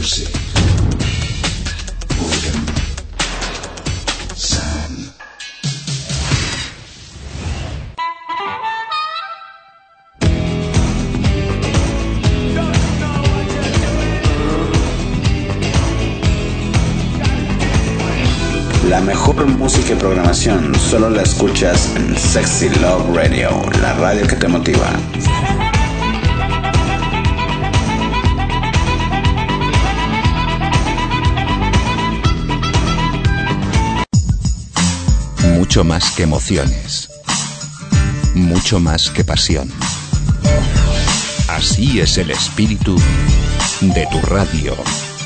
Music. William Sam. La mejor música y programación solo la escuchas en Sexy Love Radio, la radio que te motiva. Mucho más que emociones. Mucho más que pasión. Así es el espíritu de tu radio.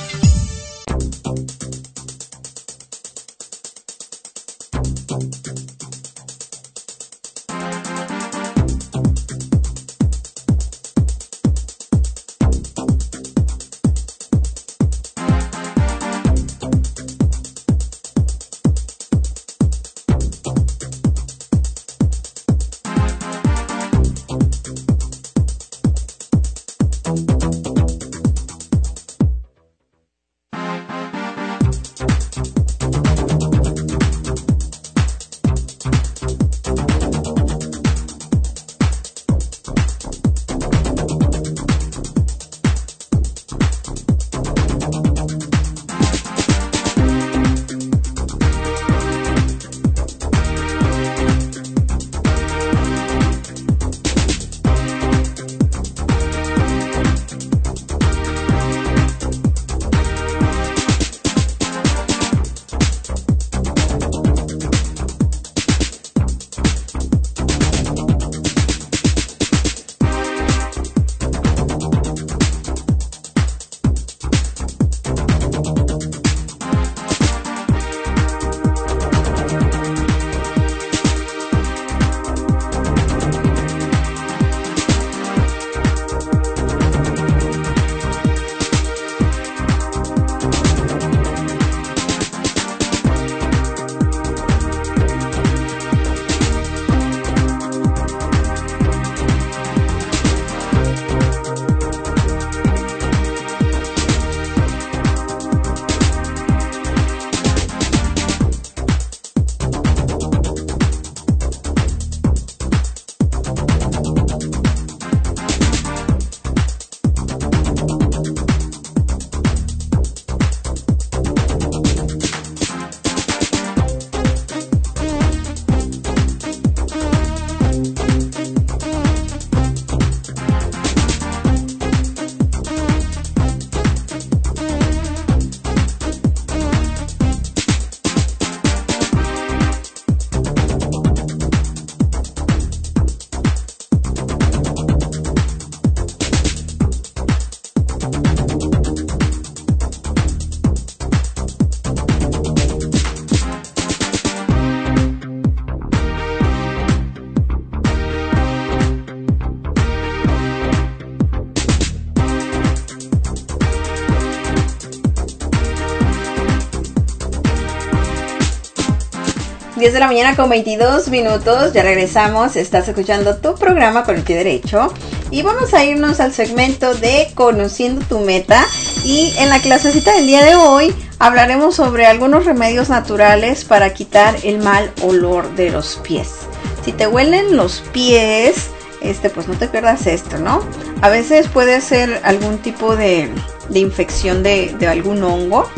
diez de la mañana con veintidós minutos, ya regresamos, estás escuchando tu programa Con el Pie Derecho y vamos a irnos al segmento de Conociendo tu Meta. Y en la clasecita del día de hoy hablaremos sobre algunos remedios naturales para quitar el mal olor de los pies. Si te huelen los pies, este pues no te pierdas esto, ¿no? A veces puede ser algún tipo de, de infección de, de algún hongo,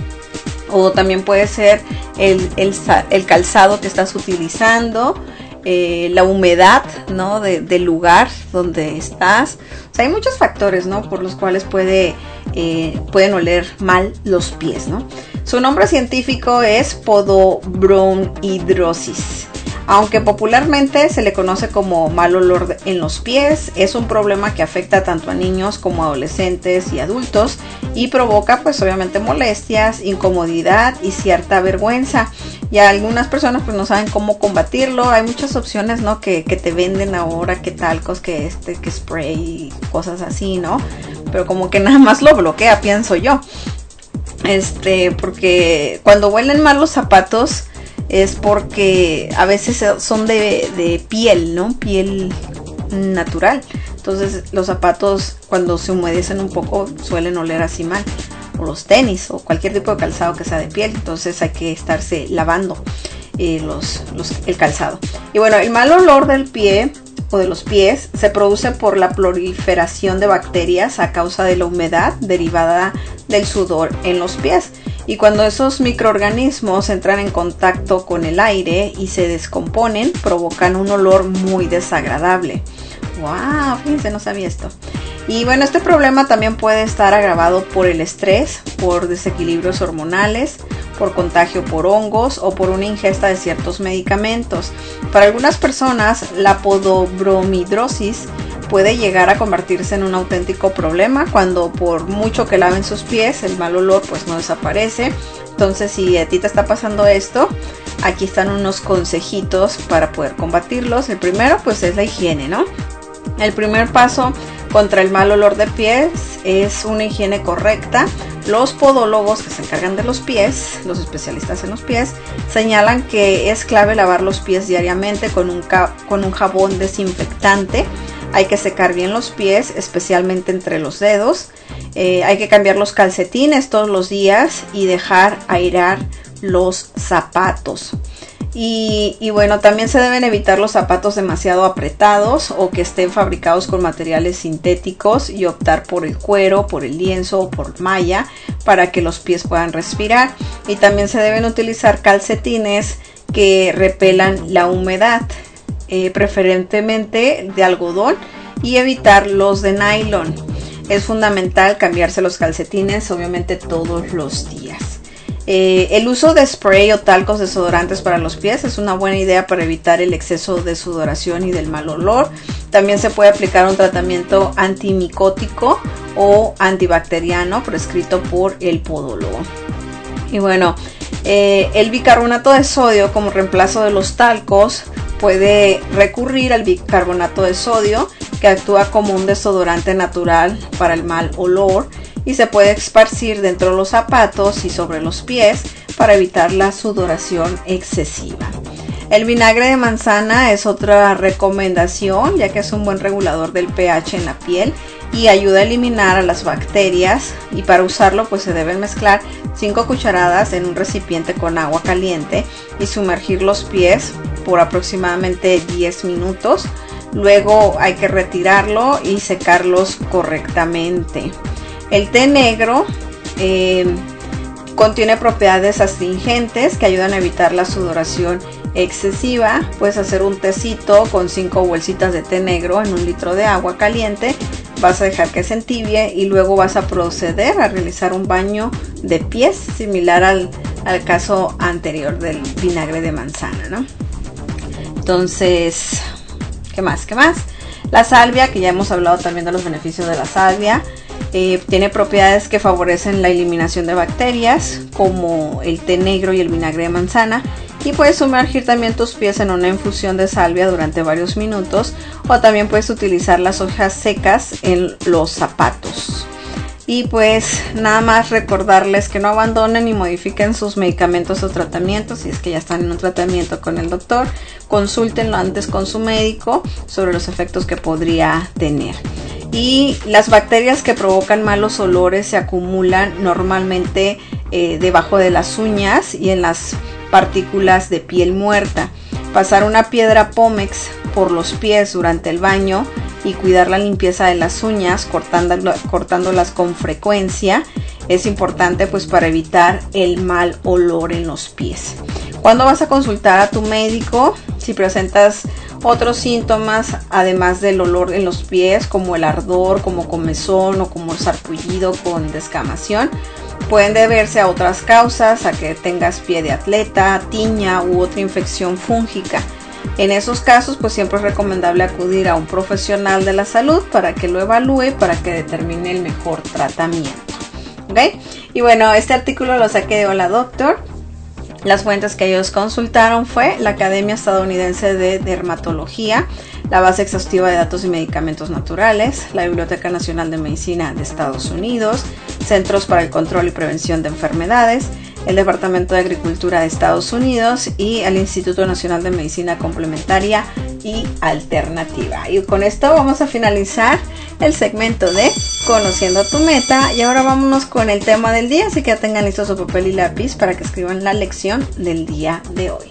o también puede ser el, el, el calzado que estás utilizando, eh, la humedad, ¿no? De, del lugar donde estás. O sea, hay muchos factores, ¿no? Por los cuales puede, eh, pueden oler mal los pies, ¿no? Su nombre científico es podobronhidrosis. Aunque popularmente se le conoce como mal olor en los pies, es un problema que afecta tanto a niños como a adolescentes y adultos y provoca pues obviamente molestias, incomodidad y cierta vergüenza. Y algunas personas pues no saben cómo combatirlo. Hay muchas opciones, ¿no? Que, que te venden ahora, que talcos, que este, que spray, cosas así, ¿no? Pero como que nada más lo bloquea, pienso yo. Este, porque cuando huelen mal los zapatos es porque a veces son de, de piel, ¿no? Piel natural. Entonces los zapatos cuando se humedecen un poco suelen oler así mal. o los tenis o cualquier tipo de calzado que sea de piel. Entonces hay que estarse lavando eh, los, los, el calzado. Y bueno, el mal olor del pie o de los pies se produce por la proliferación de bacterias a causa de la humedad derivada del sudor en los pies. Y cuando esos microorganismos entran en contacto con el aire y se descomponen, provocan un olor muy desagradable. ¡Wow! Fíjense, no sabía esto. Y bueno, este problema también puede estar agravado por el estrés, por desequilibrios hormonales, por contagio por hongos o por una ingesta de ciertos medicamentos. Para algunas personas, la podobromidrosis puede llegar a convertirse en un auténtico problema cuando por mucho que laven sus pies, el mal olor pues no desaparece. Entonces, si a ti te está pasando esto, aquí están unos consejitos para poder combatirlos. El primero pues es la higiene, ¿no? El primer paso contra el mal olor de pies es una higiene correcta. Los podólogos que se encargan de los pies, los especialistas en los pies, señalan que es clave lavar los pies diariamente con un, con un jabón desinfectante. Hay que secar bien los pies, especialmente entre los dedos. Eh, hay que cambiar los calcetines todos los días y dejar airear los zapatos. Y, y bueno, también se deben evitar los zapatos demasiado apretados o que estén fabricados con materiales sintéticos y optar por el cuero, por el lienzo o por malla para que los pies puedan respirar. Y también se deben utilizar calcetines que repelan la humedad, eh, preferentemente de algodón, y evitar los de nylon. Es fundamental cambiarse los calcetines, obviamente, todos los días. Eh, el uso de spray o talcos desodorantes para los pies es una buena idea para evitar el exceso de sudoración y del mal olor. También se puede aplicar un tratamiento antimicótico o antibacteriano prescrito por el podólogo. Y bueno, eh, el bicarbonato de sodio como reemplazo de los talcos puede recurrir al bicarbonato de sodio, que actúa como un desodorante natural para el mal olor y se puede esparcir dentro de los zapatos y sobre los pies para evitar la sudoración excesiva. El vinagre de manzana es otra recomendación, ya que es un buen regulador del pH en la piel y ayuda a eliminar a las bacterias, y para usarlo pues se deben mezclar cinco cucharadas en un recipiente con agua caliente y sumergir los pies por aproximadamente diez minutos. Luego hay que retirarlo y secarlos correctamente. El té negro eh, contiene propiedades astringentes que ayudan a evitar la sudoración excesiva. Puedes hacer un tecito con cinco bolsitas de té negro en un litro de agua caliente. Vas a dejar que se entibie y luego vas a proceder a realizar un baño de pies similar al, al caso anterior del vinagre de manzana, ¿no? Entonces, ¿qué más? ¿Qué más? La salvia, que ya hemos hablado también de los beneficios de la salvia. Eh, tiene propiedades que favorecen la eliminación de bacterias, como el té negro y el vinagre de manzana, y puedes sumergir también tus pies en una infusión de salvia durante varios minutos, o también puedes utilizar las hojas secas en los zapatos. Y pues nada más recordarles que no abandonen ni modifiquen sus medicamentos o tratamientos. Si es que ya están en un tratamiento con el doctor, consúltenlo antes con su médico sobre los efectos que podría tener. Y las bacterias que provocan malos olores se acumulan normalmente eh, debajo de las uñas y en las partículas de piel muerta. Pasar una piedra Pómex por los pies durante el baño y cuidar la limpieza de las uñas cortando, cortándolas con frecuencia es importante, pues, para evitar el mal olor en los pies. ¿Cuándo vas a consultar a tu médico? Si presentas otros síntomas además del olor en los pies, como el ardor, como comezón o como sarpullido con descamación, pueden deberse a otras causas, a que tengas pie de atleta, tiña u otra infección fúngica. En esos casos, pues siempre es recomendable acudir a un profesional de la salud para que lo evalúe, para que determine el mejor tratamiento. ¿Ok? Y bueno, este artículo lo saqué de Hola Doctor. Las fuentes que ellos consultaron fue la Academia Estadounidense de Dermatología, la Base Exhaustiva de Datos y Medicamentos Naturales, la Biblioteca Nacional de Medicina de Estados Unidos, Centros para el Control y Prevención de Enfermedades, el Departamento de Agricultura de Estados Unidos y el Instituto Nacional de Medicina Complementaria y Alternativa. Y con esto vamos a finalizar el segmento de Conociendo tu Meta. Y ahora vámonos con el tema del día, así que ya tengan listo su papel y lápiz para que escriban la lección del día de hoy.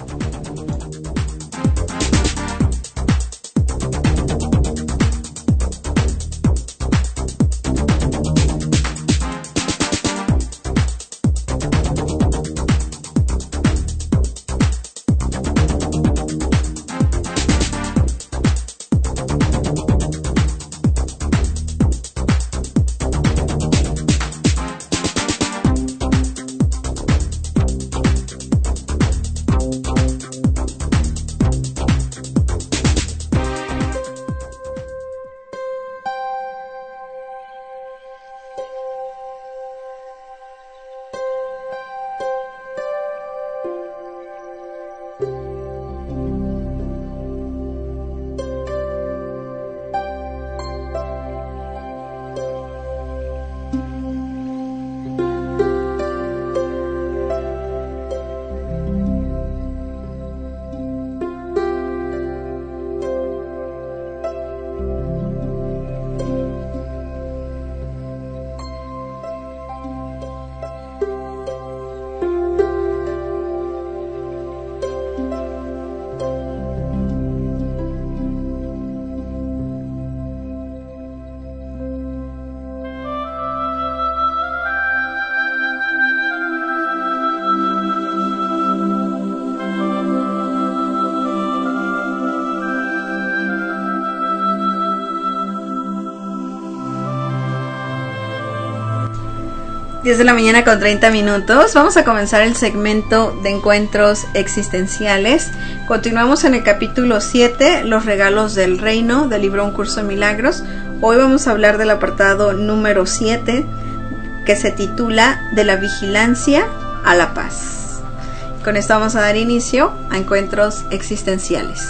diez de la mañana con treinta minutos. Vamos a comenzar el segmento de encuentros existenciales. Continuamos en el capítulo siete, los regalos del reino, del libro Un Curso de Milagros. Hoy vamos a hablar del apartado número siete, que se titula De la vigilancia a la paz. Con esto vamos a dar inicio a encuentros existenciales.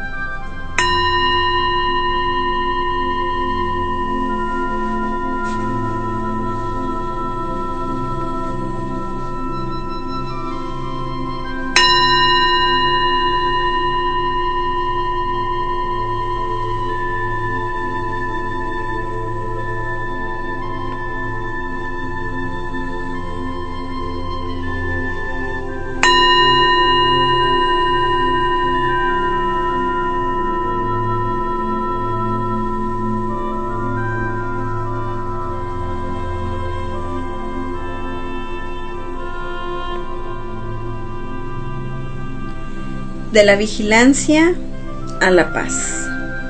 De la vigilancia a la paz.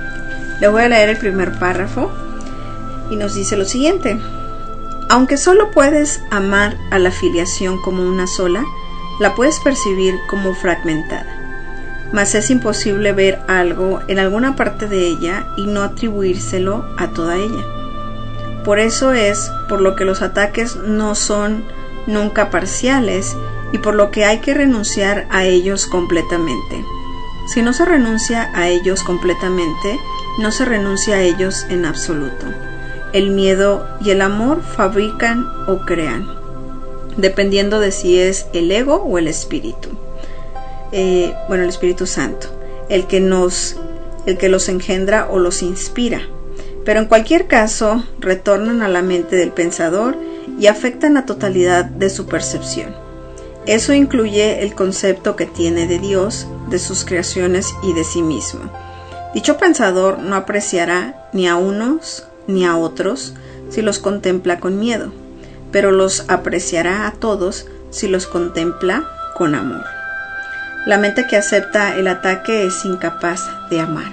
Le voy a leer el primer párrafo y nos dice lo siguiente: aunque solo puedes amar a la filiación como una sola, la puedes percibir como fragmentada, mas es imposible ver algo en alguna parte de ella y no atribuírselo a toda ella. Por eso es por lo que los ataques no son nunca parciales y por lo que hay que renunciar a ellos completamente. Si no se renuncia a ellos completamente, no se renuncia a ellos en absoluto. El miedo y el amor fabrican o crean, dependiendo de si es el ego o el espíritu. Eh, bueno, el Espíritu Santo, el que nos, el que los engendra o los inspira. Pero en cualquier caso, retornan a la mente del pensador y afectan la totalidad de su percepción. Eso incluye el concepto que tiene de Dios, de sus creaciones y de sí mismo. Dicho pensador no apreciará ni a unos ni a otros si los contempla con miedo, pero los apreciará a todos si los contempla con amor. La mente que acepta el ataque es incapaz de amar.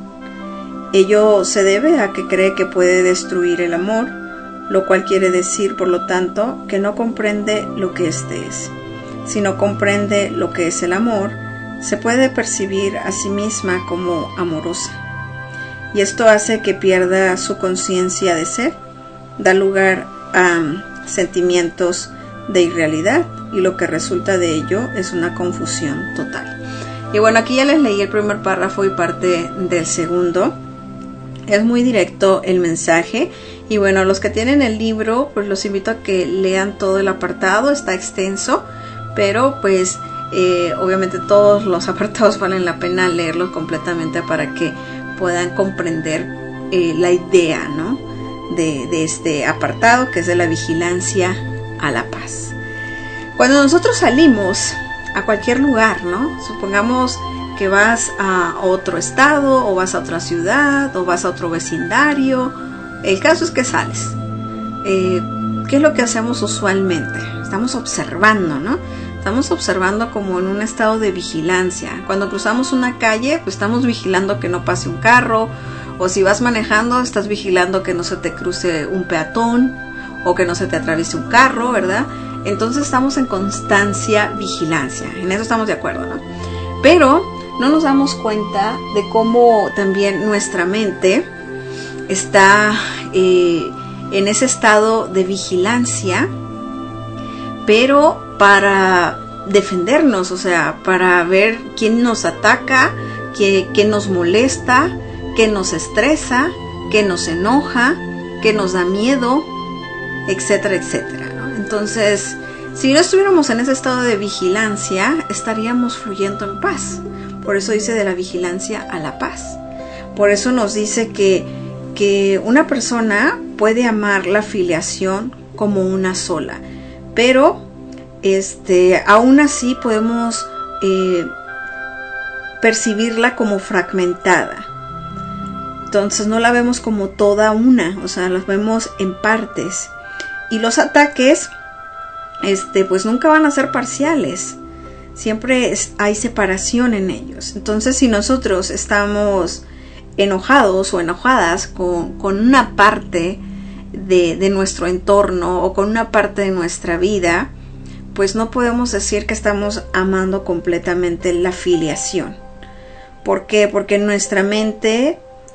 Ello se debe a que cree que puede destruir el amor, lo cual quiere decir, por lo tanto, que no comprende lo que éste es. Si no comprende lo que es el amor, se puede percibir a sí misma como amorosa. Y esto hace que pierda su conciencia de ser, da lugar a sentimientos de irrealidad, y lo que resulta de ello es una confusión total. Y bueno, aquí ya les leí el primer párrafo y parte del segundo. Es muy directo el mensaje. Y bueno, los que tienen el libro, pues los invito a que lean todo el apartado. Está extenso, pero pues eh, obviamente todos los apartados valen la pena leerlos completamente para que puedan comprender eh, la idea, ¿no? de, de este apartado, que es de la vigilancia a la paz. Cuando nosotros salimos a cualquier lugar, ¿no? Supongamos que vas a otro estado, o vas a otra ciudad, o vas a otro vecindario. El caso es que sales. Eh, ¿Qué es lo que hacemos usualmente? Estamos observando, ¿no? Estamos observando como en un estado de vigilancia. Cuando cruzamos una calle, pues estamos vigilando que no pase un carro, o si vas manejando, estás vigilando que no se te cruce un peatón, o que no se te atraviese un carro, ¿verdad? Entonces estamos en constancia vigilancia. En eso estamos de acuerdo, ¿no? Pero no nos damos cuenta de cómo también nuestra mente está eh, en ese estado de vigilancia, pero para defendernos, o sea, para ver quién nos ataca, qué, qué nos molesta, qué nos estresa, qué nos enoja, qué nos da miedo, etcétera, etcétera, ¿no? Entonces, si no estuviéramos en ese estado de vigilancia, estaríamos fluyendo en paz. Por eso dice de la vigilancia a la paz. Por eso nos dice que, que una persona puede amar la filiación como una sola, pero este, aún así podemos eh, percibirla como fragmentada. Entonces no la vemos como toda una, o sea, las vemos en partes. Y los ataques, este, pues nunca van a ser parciales. Siempre es, hay separación en ellos. Entonces, si nosotros estamos enojados o enojadas con, con una parte de, de nuestro entorno o con una parte de nuestra vida, pues no podemos decir que estamos amando completamente la filiación. ¿Por qué? Porque nuestra mente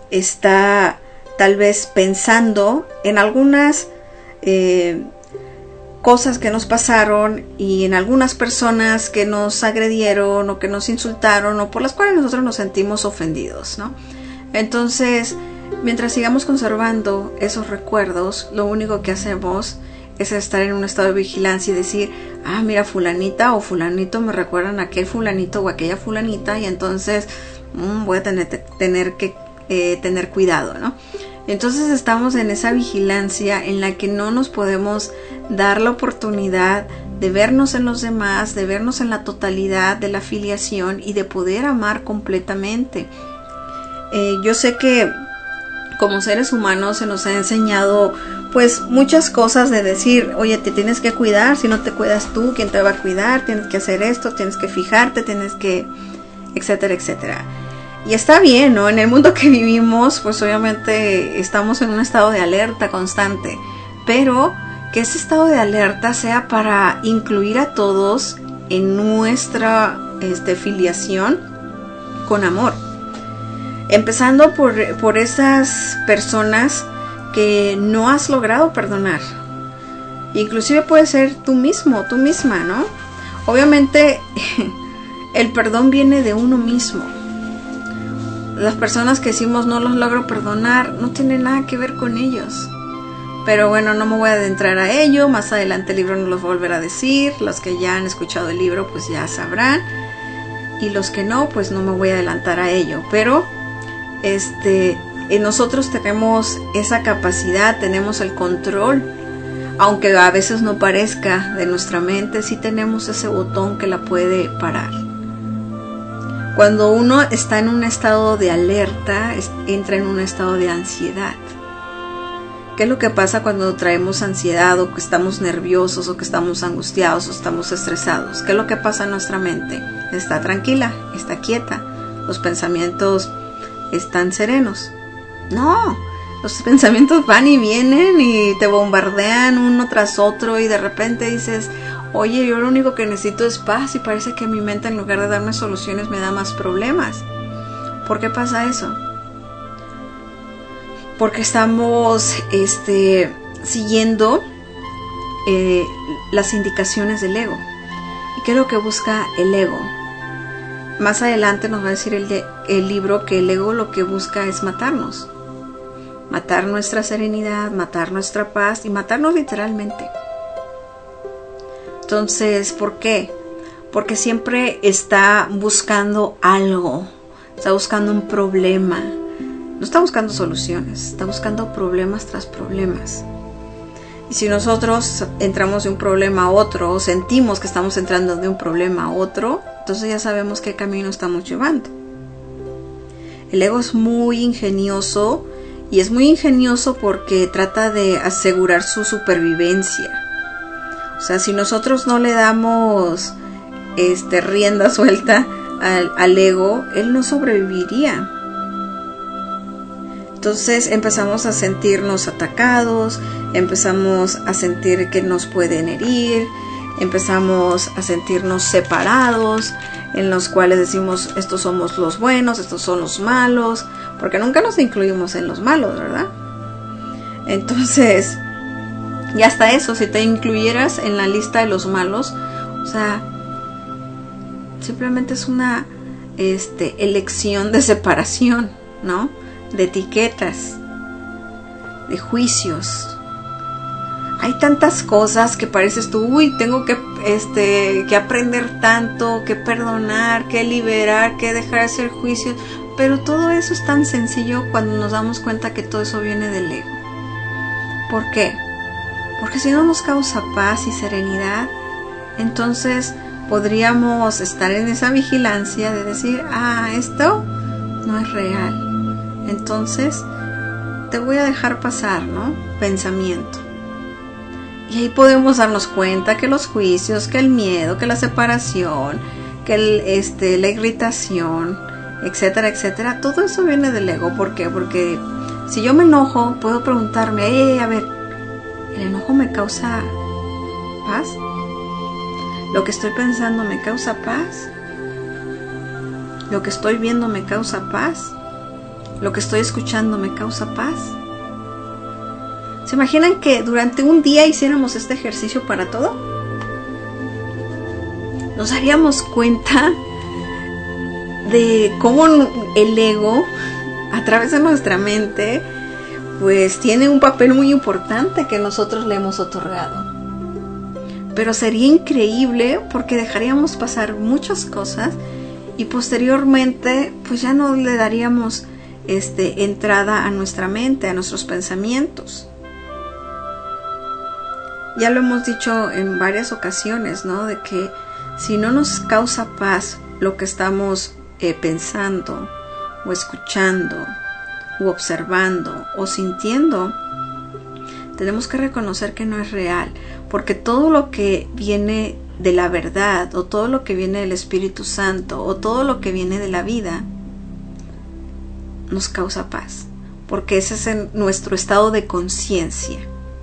está tal vez pensando en algunas eh, cosas que nos pasaron y en algunas personas que nos agredieron o que nos insultaron o por las cuales nosotros nos sentimos ofendidos, ¿no? Entonces, mientras sigamos conservando esos recuerdos, lo único que hacemos es estar en un estado de vigilancia y decir, ah, mira, fulanita o fulanito me recuerdan a aquel fulanito o aquella fulanita, y entonces mmm, voy a tener, tener que eh, tener cuidado, ¿no? Entonces estamos en esa vigilancia en la que no nos podemos dar la oportunidad de vernos en los demás, de vernos en la totalidad de la filiación y de poder amar completamente. Eh, yo sé que como seres humanos se nos ha enseñado pues muchas cosas de decir, oye, te tienes que cuidar, si no te cuidas tú, ¿quién te va a cuidar? Tienes que hacer esto, tienes que fijarte, tienes que, etcétera, etcétera. Y está bien, ¿no? En el mundo que vivimos, pues obviamente estamos en un estado de alerta constante, pero que ese estado de alerta sea para incluir a todos en nuestra este, filiación con amor. Empezando por, por esas personas que no has logrado perdonar. Inclusive puede ser tú mismo, tú misma, ¿no? Obviamente el perdón viene de uno mismo. Las personas que decimos no los logro perdonar, no tiene nada que ver con ellos. Pero bueno, no me voy a adentrar a ello. Más adelante el libro nos los volverá a decir. Los que ya han escuchado el libro pues ya sabrán. Y los que no, pues no me voy a adelantar a ello. Pero este, en nosotros tenemos esa capacidad, tenemos el control. Aunque a veces no parezca de nuestra mente, sí tenemos ese botón que la puede parar. Cuando uno está en un estado de alerta, entra en un estado de ansiedad. ¿Qué es lo que pasa cuando traemos ansiedad o que estamos nerviosos o que estamos angustiados o estamos estresados? ¿Qué es lo que pasa en nuestra mente? Está tranquila, está quieta, los pensamientos están serenos. No, los pensamientos van y vienen y te bombardean uno tras otro y de repente dices, oye, yo lo único que necesito es paz, y parece que mi mente en lugar de darme soluciones me da más problemas. ¿Por qué pasa eso? Porque estamos este, siguiendo eh, las indicaciones del ego. ¿Y qué es lo que busca el ego? Más adelante nos va a decir el, de, el libro que el ego lo que busca es matarnos. Matar nuestra serenidad, matar nuestra paz y matarnos literalmente. Entonces, ¿por qué? Porque siempre está buscando algo, está buscando un problema, no está buscando soluciones, está buscando problemas tras problemas. Y si nosotros entramos de un problema a otro, o sentimos que estamos entrando de un problema a otro, entonces ya sabemos qué camino estamos llevando. El ego es muy ingenioso, y es muy ingenioso porque trata de asegurar su supervivencia. O sea, si nosotros no le damos este, rienda suelta al, al ego, él no sobreviviría. Entonces empezamos a sentirnos atacados, empezamos a sentir que nos pueden herir, empezamos a sentirnos separados, en los cuales decimos, estos somos los buenos, estos son los malos, porque nunca nos incluimos en los malos, ¿verdad? Entonces, y hasta eso, si te incluyeras en la lista de los malos, o sea, simplemente es una este, elección de separación, ¿no? De etiquetas, de juicios. Hay tantas cosas que pareces tú, uy, tengo que, este, que aprender tanto, que perdonar, que liberar, que dejar de hacer juicios, pero todo eso es tan sencillo cuando nos damos cuenta que todo eso viene del ego. ¿Por qué? Porque si no nos causa paz y serenidad, entonces podríamos estar en esa vigilancia de decir, ah, esto no es real, entonces te voy a dejar pasar, ¿no? Pensamiento. Y ahí podemos darnos cuenta que los juicios, que el miedo, que la separación, que el, este, la irritación, etcétera, etcétera, todo eso viene del ego. ¿Por qué? Porque si yo me enojo, puedo preguntarme, hey, a ver, ¿el enojo me causa paz? ¿Lo que estoy pensando me causa paz? ¿Lo que estoy viendo me causa paz? ¿Lo que estoy escuchando me causa paz? ¿Se imaginan que durante un día hiciéramos este ejercicio para todo? Nos daríamos cuenta de cómo el ego, a través de nuestra mente, pues tiene un papel muy importante que nosotros le hemos otorgado. Pero sería increíble porque dejaríamos pasar muchas cosas y posteriormente pues ya no le daríamos este, entrada a nuestra mente, a nuestros pensamientos. Ya lo hemos dicho en varias ocasiones, ¿no? De que si no nos causa paz lo que estamos eh, pensando o escuchando o observando o sintiendo, tenemos que reconocer que no es real, porque todo lo que viene de la verdad o todo lo que viene del Espíritu Santo o todo lo que viene de la vida nos causa paz, porque ese es en nuestro estado de conciencia.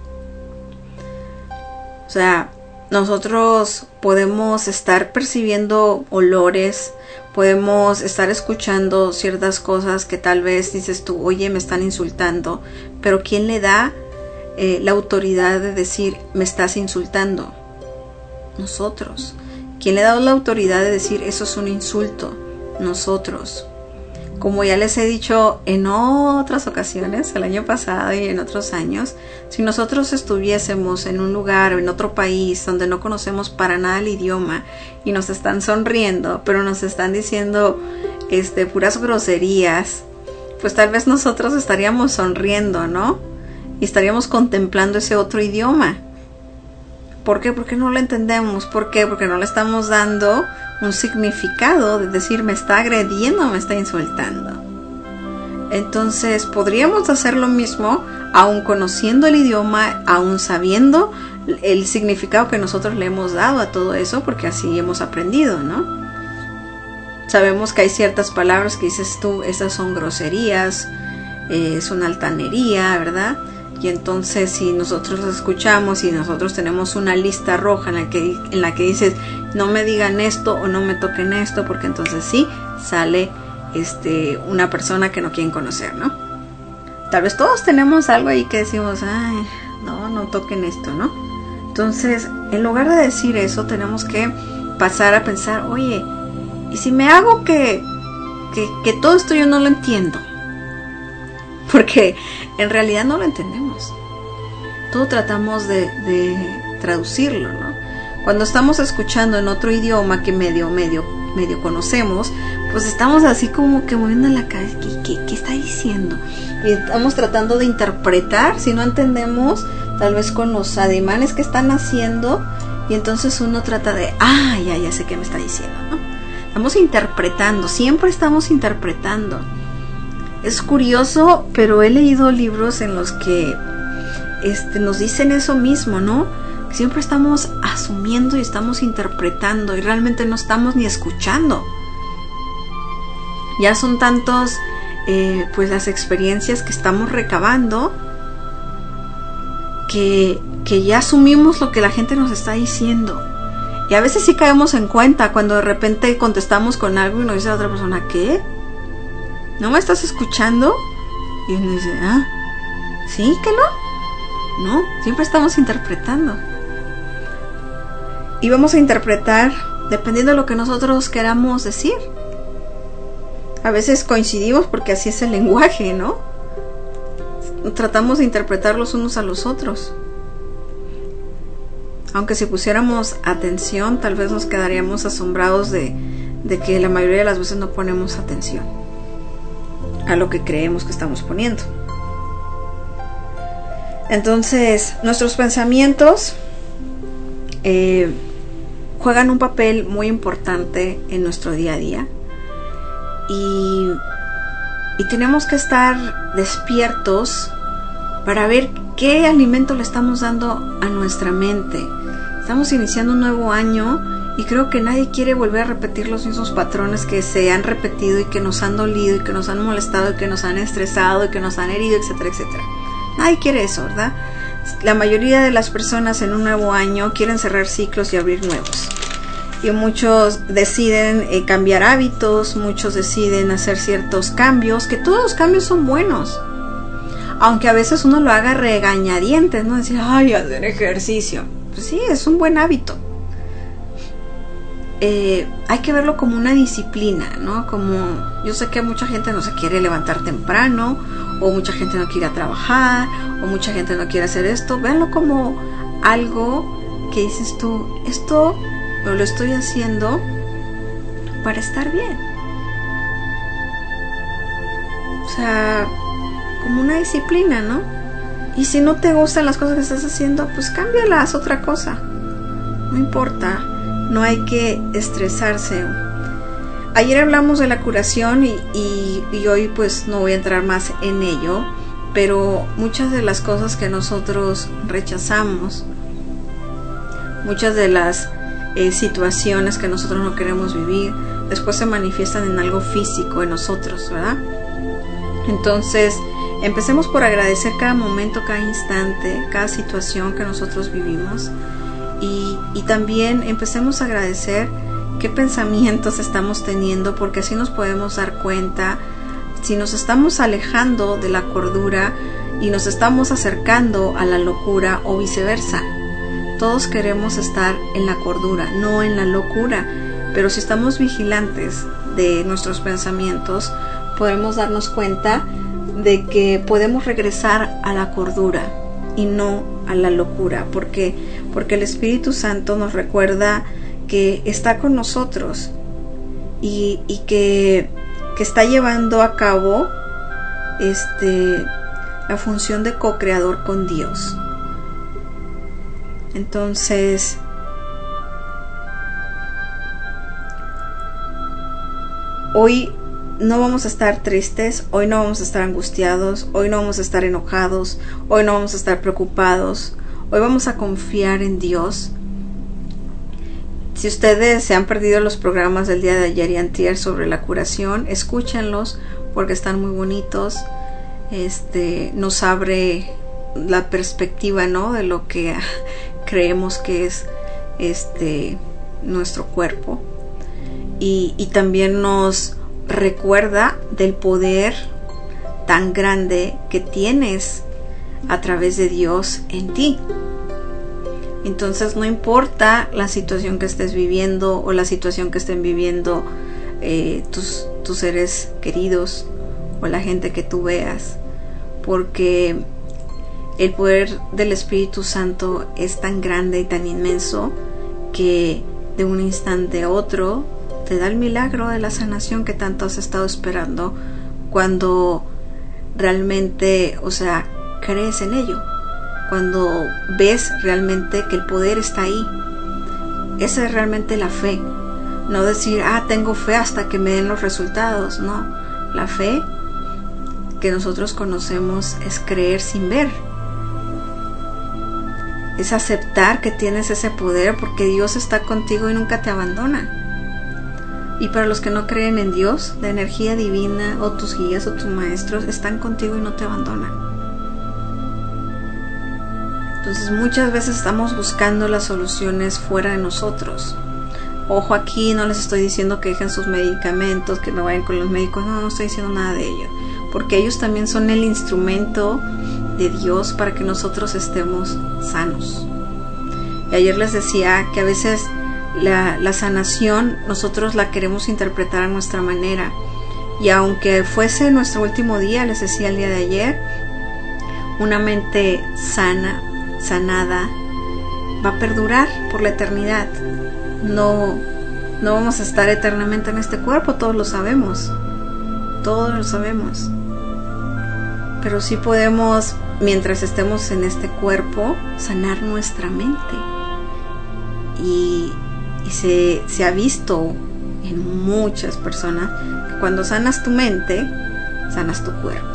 O sea, nosotros podemos estar percibiendo olores, podemos estar escuchando ciertas cosas que tal vez dices tú, oye, me están insultando, pero ¿quién le da eh, la autoridad de decir, me estás insultando? Nosotros. ¿Quién le da la autoridad de decir, eso es un insulto? Nosotros. Como ya les he dicho en otras ocasiones, el año pasado y en otros años, si nosotros estuviésemos en un lugar o en otro país donde no conocemos para nada el idioma y nos están sonriendo, pero nos están diciendo este, puras groserías, pues tal vez nosotros estaríamos sonriendo, ¿no? Y estaríamos contemplando ese otro idioma. ¿Por qué? Porque no lo entendemos. ¿Por qué? Porque no le estamos dando un significado de decir me está agrediendo, me está insultando. Entonces podríamos hacer lo mismo aún conociendo el idioma, aún sabiendo el significado que nosotros le hemos dado a todo eso, porque así hemos aprendido, ¿no? Sabemos que hay ciertas palabras que dices tú, esas son groserías, eh, es una altanería, ¿verdad? Y entonces si nosotros lo escuchamos y nosotros tenemos una lista roja en la que, en la que dices no me digan esto o no me toquen esto, porque entonces sí sale este, una persona que no quieren conocer, ¿no? Tal vez todos tenemos algo ahí que decimos, ay, no, no toquen esto, ¿no? Entonces, en lugar de decir eso, tenemos que pasar a pensar, oye, ¿y si me hago que, que, que todo esto yo no lo entiendo? Porque en realidad no lo entendemos. Todo tratamos de, de traducirlo, ¿no? Cuando estamos escuchando en otro idioma que medio, medio, medio conocemos, pues estamos así como que moviendo la cabeza, ¿qué, qué, qué está diciendo? Y estamos tratando de interpretar, si no entendemos, tal vez con los ademanes que están haciendo, y entonces uno trata de, ah, ya, ya sé qué me está diciendo, ¿no? Estamos interpretando, siempre estamos interpretando. Es curioso, pero he leído libros en los que este, nos dicen eso mismo, ¿no? Que siempre estamos asumiendo y estamos interpretando y realmente no estamos ni escuchando. Ya son tantos, eh, pues las experiencias que estamos recabando que, que ya asumimos lo que la gente nos está diciendo. Y a veces sí caemos en cuenta cuando de repente contestamos con algo y nos dice la otra persona, ¿qué? ¿No me estás escuchando? Y uno dice, ah, ¿sí que no? No, siempre estamos interpretando. Y vamos a interpretar dependiendo de lo que nosotros queramos decir. A veces coincidimos porque así es el lenguaje, ¿no? Tratamos de interpretar los unos a los otros. Aunque si pusiéramos atención, tal vez nos quedaríamos asombrados de, de que la mayoría de las veces no ponemos atención a lo que creemos que estamos poniendo. Entonces, nuestros pensamientos eh, juegan un papel muy importante en nuestro día a día. Y, y tenemos que estar despiertos para ver qué alimento le estamos dando a nuestra mente. Estamos iniciando un nuevo año y creo que nadie quiere volver a repetir los mismos patrones que se han repetido y que nos han dolido y que nos han molestado y que nos han estresado y que nos han herido, etcétera, etcétera. Nadie quiere eso, ¿verdad? La mayoría de las personas en un nuevo año quieren cerrar ciclos y abrir nuevos. Y muchos deciden eh, cambiar hábitos, muchos deciden hacer ciertos cambios, que todos los cambios son buenos. Aunque a veces uno lo haga regañadientes, ¿no? Decir, ay, hacer ejercicio. Pues sí, es un buen hábito. Eh, hay que verlo como una disciplina, ¿no? Como, yo sé que mucha gente no se quiere levantar temprano, o mucha gente no quiere trabajar, o mucha gente no quiere hacer esto. Véanlo como algo que dices tú, esto lo estoy haciendo para estar bien. O sea, como una disciplina, ¿no? Y si no te gustan las cosas que estás haciendo, pues cámbialas, otra cosa. No importa, no hay que estresarse. Ayer hablamos de la curación y, y, y hoy pues no voy a entrar más en ello, pero muchas de las cosas que nosotros rechazamos, muchas de las eh, situaciones que nosotros no queremos vivir, después se manifiestan en algo físico en nosotros, ¿verdad? Entonces, empecemos por agradecer cada momento, cada instante, cada situación que nosotros vivimos y, y también empecemos a agradecer qué pensamientos estamos teniendo, porque así nos podemos dar cuenta si nos estamos alejando de la cordura y nos estamos acercando a la locura o viceversa. Todos queremos estar en la cordura, no en la locura, pero si estamos vigilantes de nuestros pensamientos, podemos darnos cuenta de que podemos regresar a la cordura y no a la locura. ¿Por qué? Porque el Espíritu Santo nos recuerda que está con nosotros y, y que, que está llevando a cabo este, la función de co-creador con Dios. Entonces, hoy no vamos a estar tristes, hoy no vamos a estar angustiados, hoy no vamos a estar enojados, hoy no vamos a estar preocupados, hoy vamos a confiar en Dios. Si ustedes se han perdido los programas del día de ayer y antier sobre la curación, escúchenlos porque están muy bonitos. Este, nos abre la perspectiva, ¿no?, de lo que creemos que es este nuestro cuerpo y, y también nos recuerda del poder tan grande que tienes a través de Dios en ti. Entonces no importa la situación que estés viviendo o la situación que estén viviendo eh, tus, tus seres queridos o la gente que tú veas, porque el poder del Espíritu Santo es tan grande y tan inmenso que de un instante a otro te da el milagro de la sanación que tanto has estado esperando cuando realmente, o sea, crees en ello, cuando ves realmente que el poder está ahí. Esa es realmente la fe. No decir, ah, tengo fe hasta que me den los resultados. No, la fe que nosotros conocemos es creer sin ver. Es aceptar que tienes ese poder porque Dios está contigo y nunca te abandona. Y para los que no creen en Dios, la energía divina o tus guías o tus maestros están contigo y no te abandonan. Entonces muchas veces estamos buscando las soluciones fuera de nosotros. Ojo, aquí no les estoy diciendo que dejen sus medicamentos, que no vayan con los médicos, no, no estoy diciendo nada de ello, porque ellos también son el instrumento de Dios para que nosotros estemos sanos. Y ayer les decía que a veces la, la sanación nosotros la queremos interpretar a nuestra manera, y aunque fuese nuestro último día, les decía el día de ayer, una mente sana, sanada, va a perdurar por la eternidad. No, no vamos a estar eternamente en este cuerpo, todos lo sabemos, todos lo sabemos. Pero sí podemos, mientras estemos en este cuerpo, sanar nuestra mente. Y, y se, se ha visto en muchas personas que cuando sanas tu mente, sanas tu cuerpo.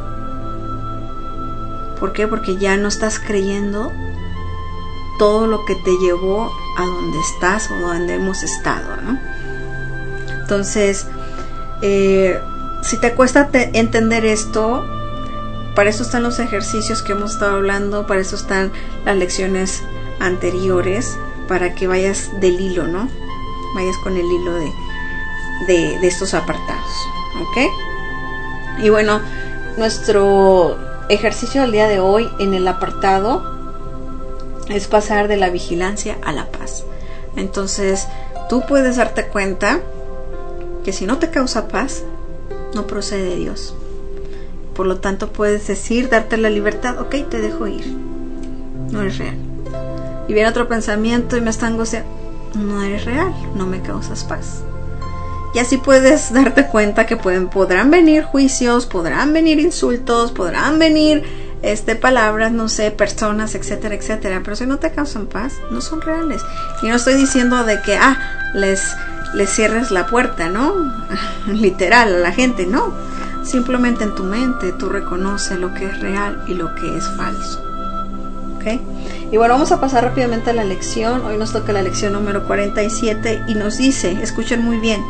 ¿Por qué? Porque ya no estás creyendo todo lo que te llevó a donde estás o donde hemos estado, ¿no? Entonces, eh, si te cuesta te entender esto, para eso están los ejercicios que hemos estado hablando, para eso están las lecciones anteriores, para que vayas del hilo, ¿no? Vayas con el hilo de, de, de estos apartados, ¿ok? Y bueno, nuestro ejercicio del día de hoy en el apartado es pasar de la vigilancia a la paz. Entonces, tú puedes darte cuenta que si no te causa paz, no procede de Dios. Por lo tanto, puedes decir, darte la libertad, ok, te dejo ir. No eres real. Y viene otro pensamiento y me está angustiando, no eres real, no me causas paz. Y así puedes darte cuenta que pueden, podrán venir juicios, podrán venir insultos, podrán venir este, palabras, no sé, personas, etcétera, etcétera. Pero si no te causan paz, no son reales. Y no estoy diciendo de que, ah, les, les cierres la puerta, ¿no? Literal, a la gente, no. Simplemente en tu mente tú reconoces lo que es real y lo que es falso. ¿Ok? Y bueno, vamos a pasar rápidamente a la lección. Hoy nos toca la lección número cuarenta y siete y nos dice, escuchen muy bien,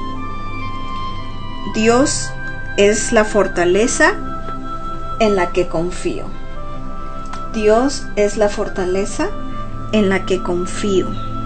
Dios es la fortaleza en la que confío. Dios es la fortaleza en la que confío.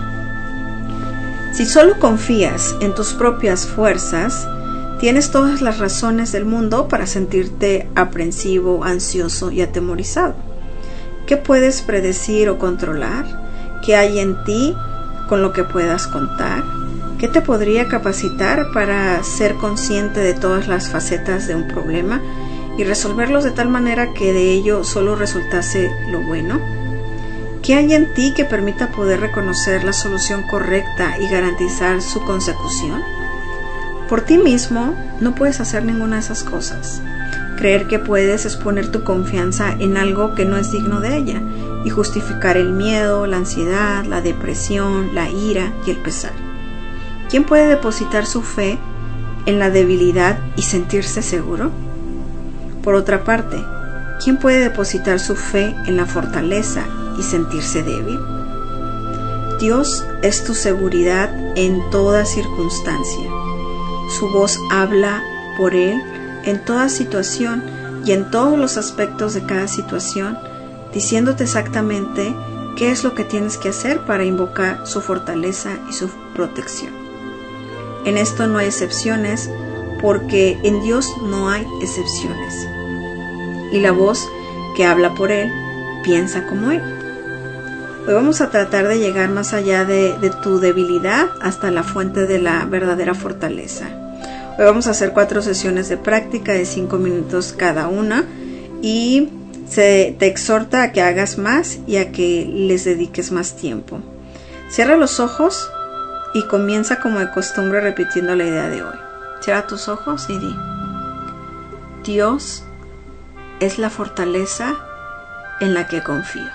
Si solo confías en tus propias fuerzas, tienes todas las razones del mundo para sentirte aprensivo, ansioso y atemorizado. ¿Qué puedes predecir o controlar? ¿Qué hay en ti con lo que puedas contar? ¿Qué te podría capacitar para ser consciente de todas las facetas de un problema y resolverlos de tal manera que de ello solo resultase lo bueno? ¿Qué hay en ti que permita poder reconocer la solución correcta y garantizar su consecución? Por ti mismo no puedes hacer ninguna de esas cosas. Creer que puedes es poner tu confianza en algo que no es digno de ella y justificar el miedo, la ansiedad, la depresión, la ira y el pesar. ¿Quién puede depositar su fe en la debilidad y sentirse seguro? Por otra parte, ¿quién puede depositar su fe en la fortaleza y sentirse débil? Dios es tu seguridad en toda circunstancia. Su voz habla por Él en toda situación y en todos los aspectos de cada situación, diciéndote exactamente qué es lo que tienes que hacer para invocar su fortaleza y su protección. En esto no hay excepciones, porque en Dios no hay excepciones. Y la voz que habla por Él piensa como Él. Hoy vamos a tratar de llegar más allá de, de tu debilidad hasta la fuente de la verdadera fortaleza. Hoy vamos a hacer cuatro sesiones de práctica de cinco minutos cada una y se te exhorta a que hagas más y a que les dediques más tiempo. Cierra los ojos y comienza como de costumbre repitiendo la idea de hoy. Cierra tus ojos y di: Dios es la fortaleza en la que confío.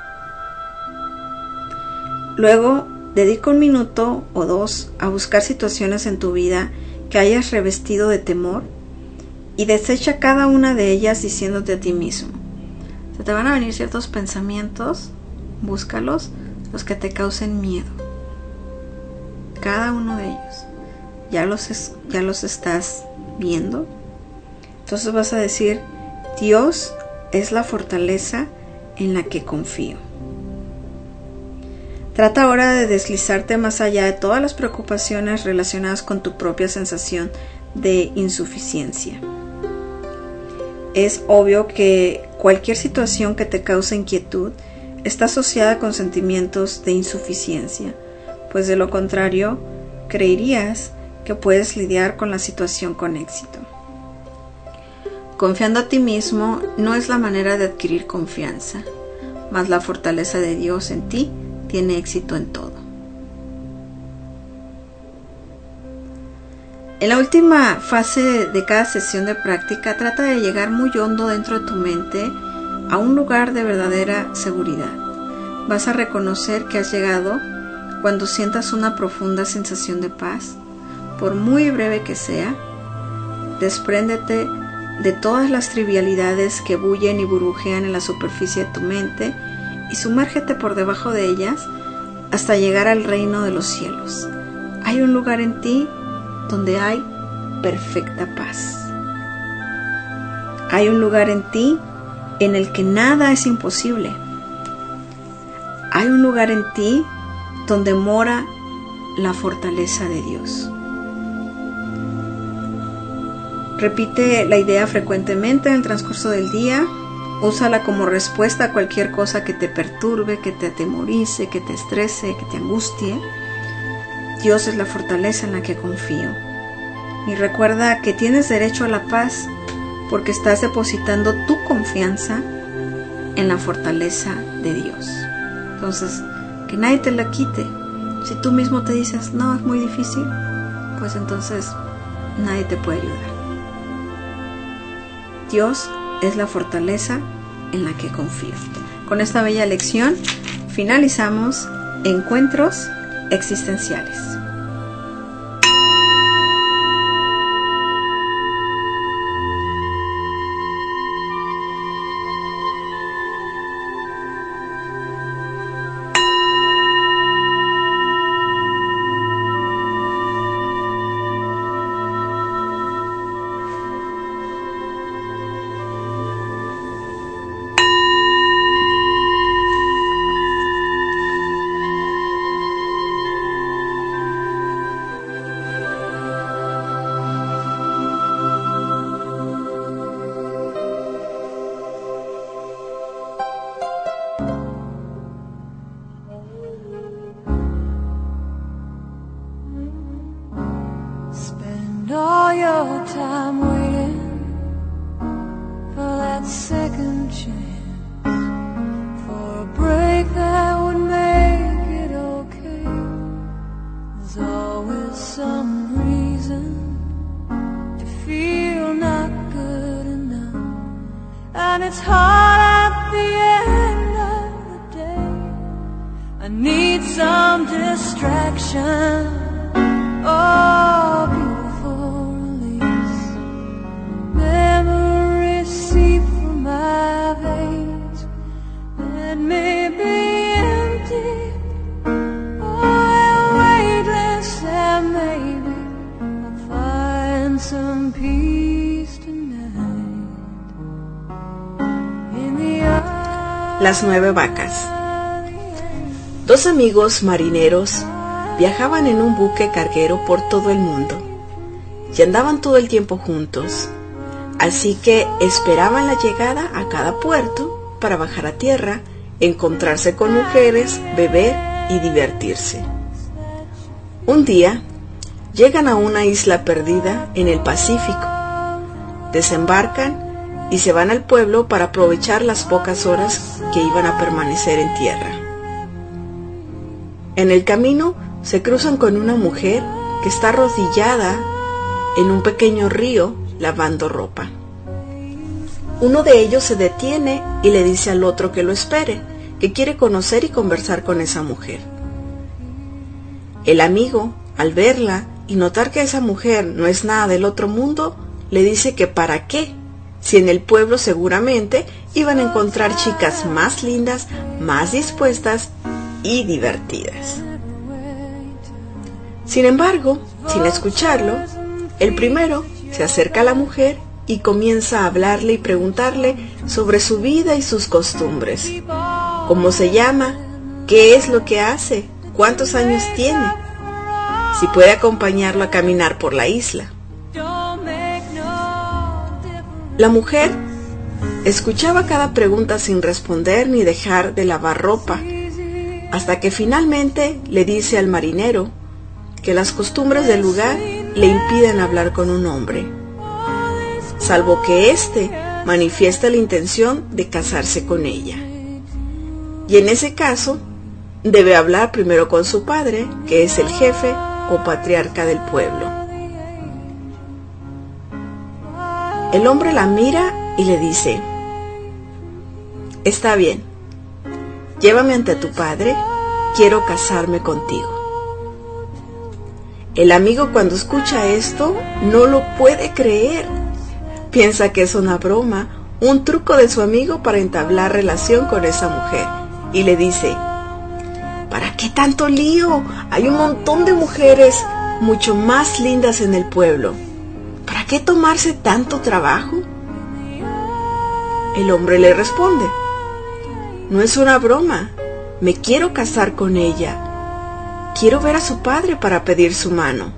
Luego, dedica un minuto o dos a buscar situaciones en tu vida que hayas revestido de temor y desecha cada una de ellas diciéndote a ti mismo. Se te van a venir ciertos pensamientos, búscalos, los que te causen miedo. Cada uno de ellos. Ya los, es, ya los estás viendo. Entonces vas a decir: Dios es la fortaleza en la que confío. Trata ahora de deslizarte más allá de todas las preocupaciones relacionadas con tu propia sensación de insuficiencia. Es obvio que cualquier situación que te cause inquietud está asociada con sentimientos de insuficiencia, pues de lo contrario, creerías que puedes lidiar con la situación con éxito. Confiando a ti mismo no es la manera de adquirir confianza, mas la fortaleza de Dios en ti tiene éxito en todo. En la última fase de cada sesión de práctica, trata de llegar muy hondo dentro de tu mente a un lugar de verdadera seguridad. Vas a reconocer que has llegado cuando sientas una profunda sensación de paz, por muy breve que sea. Despréndete de todas las trivialidades que bullen y burbujean en la superficie de tu mente y sumérgete por debajo de ellas hasta llegar al reino de los cielos. Hay un lugar en ti donde hay perfecta paz. Hay un lugar en ti en el que nada es imposible. Hay un lugar en ti donde mora la fortaleza de Dios. Repite la idea frecuentemente en el transcurso del día. Úsala como respuesta a cualquier cosa que te perturbe, que te atemorice, que te estrese, que te angustie. Dios es la fortaleza en la que confío. Y recuerda que tienes derecho a la paz porque estás depositando tu confianza en la fortaleza de Dios. Entonces, que nadie te la quite. Si tú mismo te dices, no, es muy difícil, pues entonces nadie te puede ayudar. Dios es la fortaleza en la que confío. Con esta bella lección finalizamos Encuentros Existenciales. All your time waiting for that second chance, for a break that would make it okay. There's always some reason to feel not good enough, and it's hard at the end of the day. I need some distraction. Oh, beautiful release. Memories seep from my veins and may be empty or weightless, and maybe I'll find some peace tonight in the eye. Las nueve vacas. Dos amigos marineros viajaban en un buque carguero por todo el mundo y andaban todo el tiempo juntos, así que esperaban la llegada a cada puerto para bajar a tierra, encontrarse con mujeres, beber y divertirse. Un día llegan a una isla perdida en el Pacífico, desembarcan y se van al pueblo para aprovechar las pocas horas que iban a permanecer en tierra. En el camino se cruzan con una mujer que está arrodillada en un pequeño río lavando ropa. Uno de ellos se detiene y le dice al otro que lo espere, que quiere conocer y conversar con esa mujer. El amigo, al verla y notar que esa mujer no es nada del otro mundo, le dice que para qué, si en el pueblo seguramente iban a encontrar chicas más lindas, más dispuestas y divertidas. Sin embargo, sin escucharlo, el primero se acerca a la mujer y comienza a hablarle y preguntarle sobre su vida y sus costumbres. ¿Cómo se llama? ¿Qué es lo que hace? ¿Cuántos años tiene? Si puede acompañarlo a caminar por la isla. La mujer escuchaba cada pregunta sin responder ni dejar de lavar ropa, hasta que finalmente le dice al marinero que las costumbres del lugar le impiden hablar con un hombre, salvo que éste manifiesta la intención de casarse con ella. Y en ese caso, debe hablar primero con su padre, que es el jefe o patriarca del pueblo. El hombre la mira y le dice: está bien, llévame ante tu padre, quiero casarme contigo. El amigo, cuando escucha esto, no lo puede creer. Piensa que es una broma, un truco de su amigo para entablar relación con esa mujer, y le dice: ¿para qué tanto lío? Hay un montón de mujeres mucho más lindas en el pueblo. ¿Para qué tomarse tanto trabajo? El hombre le responde: no es una broma, me quiero casar con ella. Quiero ver a su padre para pedir su mano.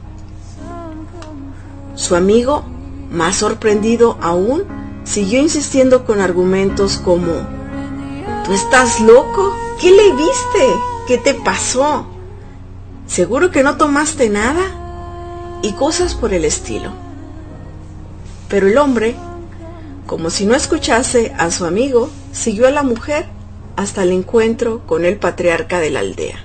Su amigo, más sorprendido aún, siguió insistiendo con argumentos como: ¿tú estás loco? ¿Qué le viste? ¿Qué te pasó? ¿Seguro que no tomaste nada? Y cosas por el estilo. Pero el hombre, como si no escuchase a su amigo, siguió a la mujer hasta el encuentro con el patriarca de la aldea.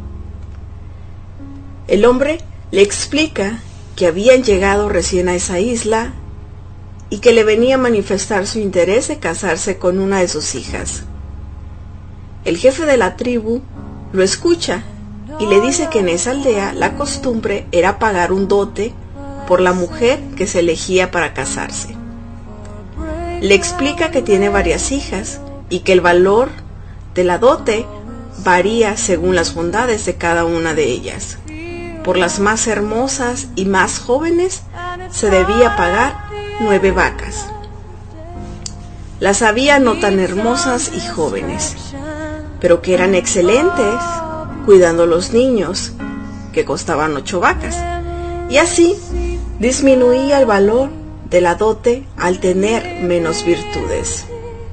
El hombre le explica que habían llegado recién a esa isla y que le venía a manifestar su interés de casarse con una de sus hijas. El jefe de la tribu lo escucha y le dice que en esa aldea la costumbre era pagar un dote por la mujer que se elegía para casarse. Le explica que tiene varias hijas y que el valor de la dote varía según las bondades de cada una de ellas. Por las más hermosas y más jóvenes se debía pagar nueve vacas. Las había no tan hermosas y jóvenes, pero que eran excelentes cuidando a los niños, que costaban ocho vacas. Y así disminuía el valor de la dote al tener menos virtudes.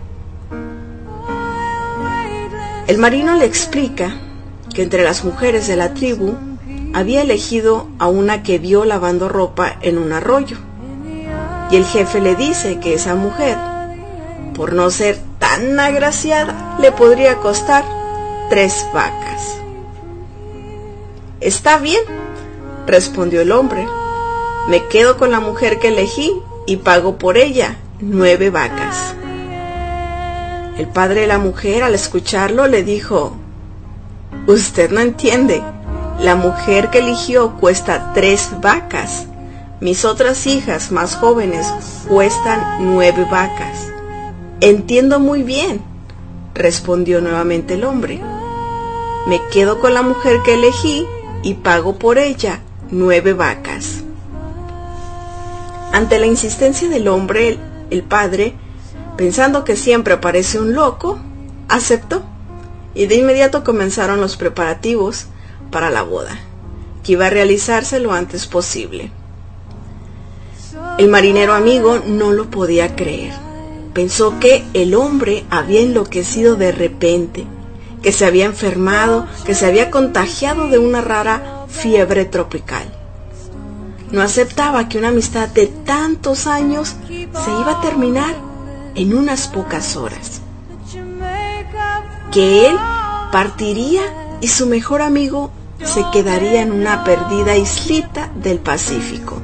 El marino le explica que entre las mujeres de la tribu había elegido a una que vio lavando ropa en un arroyo, y el jefe le dice que esa mujer, por no ser tan agraciada, le podría costar tres vacas. Está bien, respondió el hombre, me quedo con la mujer que elegí y pago por ella nueve vacas. El padre de la mujer, al escucharlo, le dijo: usted no entiende. La mujer que eligió cuesta tres vacas. Mis otras hijas más jóvenes cuestan nueve vacas. Entiendo muy bien, respondió nuevamente el hombre. Me quedo con la mujer que elegí y pago por ella nueve vacas. Ante la insistencia del hombre, el, el padre, pensando que siempre aparece un loco, aceptó, y de inmediato comenzaron los preparativos para la boda, que iba a realizarse lo antes posible. El marinero amigo no lo podía creer. Pensó que el hombre había enloquecido de repente, que se había enfermado, que se había contagiado de una rara fiebre tropical. No aceptaba que una amistad de tantos años se iba a terminar en unas pocas horas. Que él partiría y su mejor amigo se quedaría en una perdida islita del Pacífico.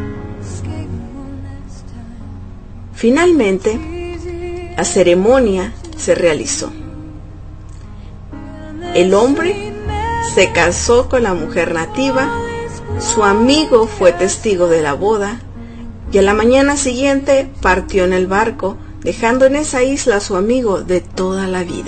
Finalmente, la ceremonia se realizó. El hombre se casó con la mujer nativa, su amigo fue testigo de la boda y a la mañana siguiente partió en el barco, dejando en esa isla a su amigo de toda la vida.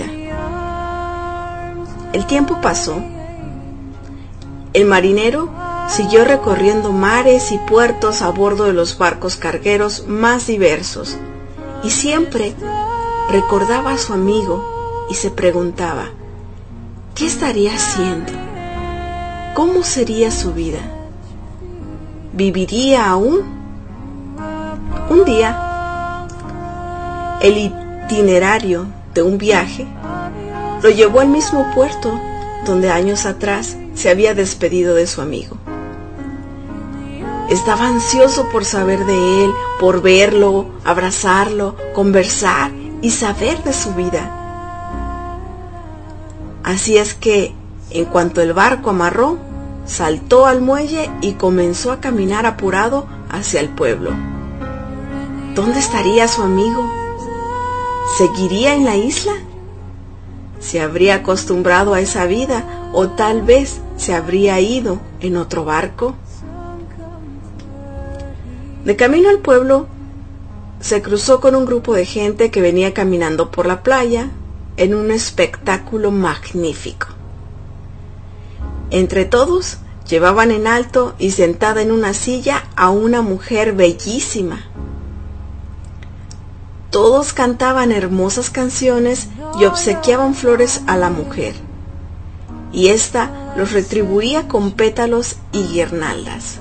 El tiempo pasó. El marinero siguió recorriendo mares y puertos a bordo de los barcos cargueros más diversos y siempre recordaba a su amigo y se preguntaba, ¿qué estaría haciendo? ¿Cómo sería su vida? ¿Viviría aún? Un día, el itinerario de un viaje lo llevó al mismo puerto donde años atrás se había despedido de su amigo. Estaba ansioso por saber de él, por verlo, abrazarlo, conversar y saber de su vida. Así es que, en cuanto el barco amarró, saltó al muelle y comenzó a caminar apurado hacia el pueblo. ¿Dónde estaría su amigo? ¿Seguiría en la isla? ¿Se habría acostumbrado a esa vida o tal vez se habría ido en otro barco? De camino al pueblo, se cruzó con un grupo de gente que venía caminando por la playa en un espectáculo magnífico. Entre todos, llevaban en alto y sentada en una silla a una mujer bellísima. Todos cantaban hermosas canciones y obsequiaban flores a la mujer, y ésta los retribuía con pétalos y guirnaldas.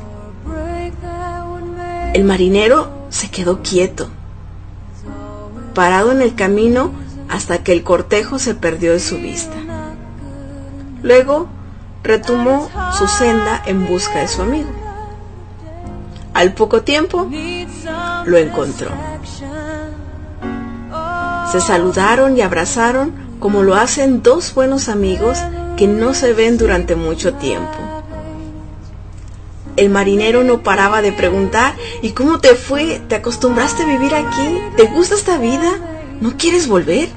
El marinero se quedó quieto, parado en el camino hasta que el cortejo se perdió de su vista. Luego retomó su senda en busca de su amigo. Al poco tiempo lo encontró. Se saludaron y abrazaron como lo hacen dos buenos amigos que no se ven durante mucho tiempo. El marinero no paraba de preguntar, ¿y cómo te fue? ¿Te acostumbraste a vivir aquí? ¿Te gusta esta vida? ¿No quieres volver?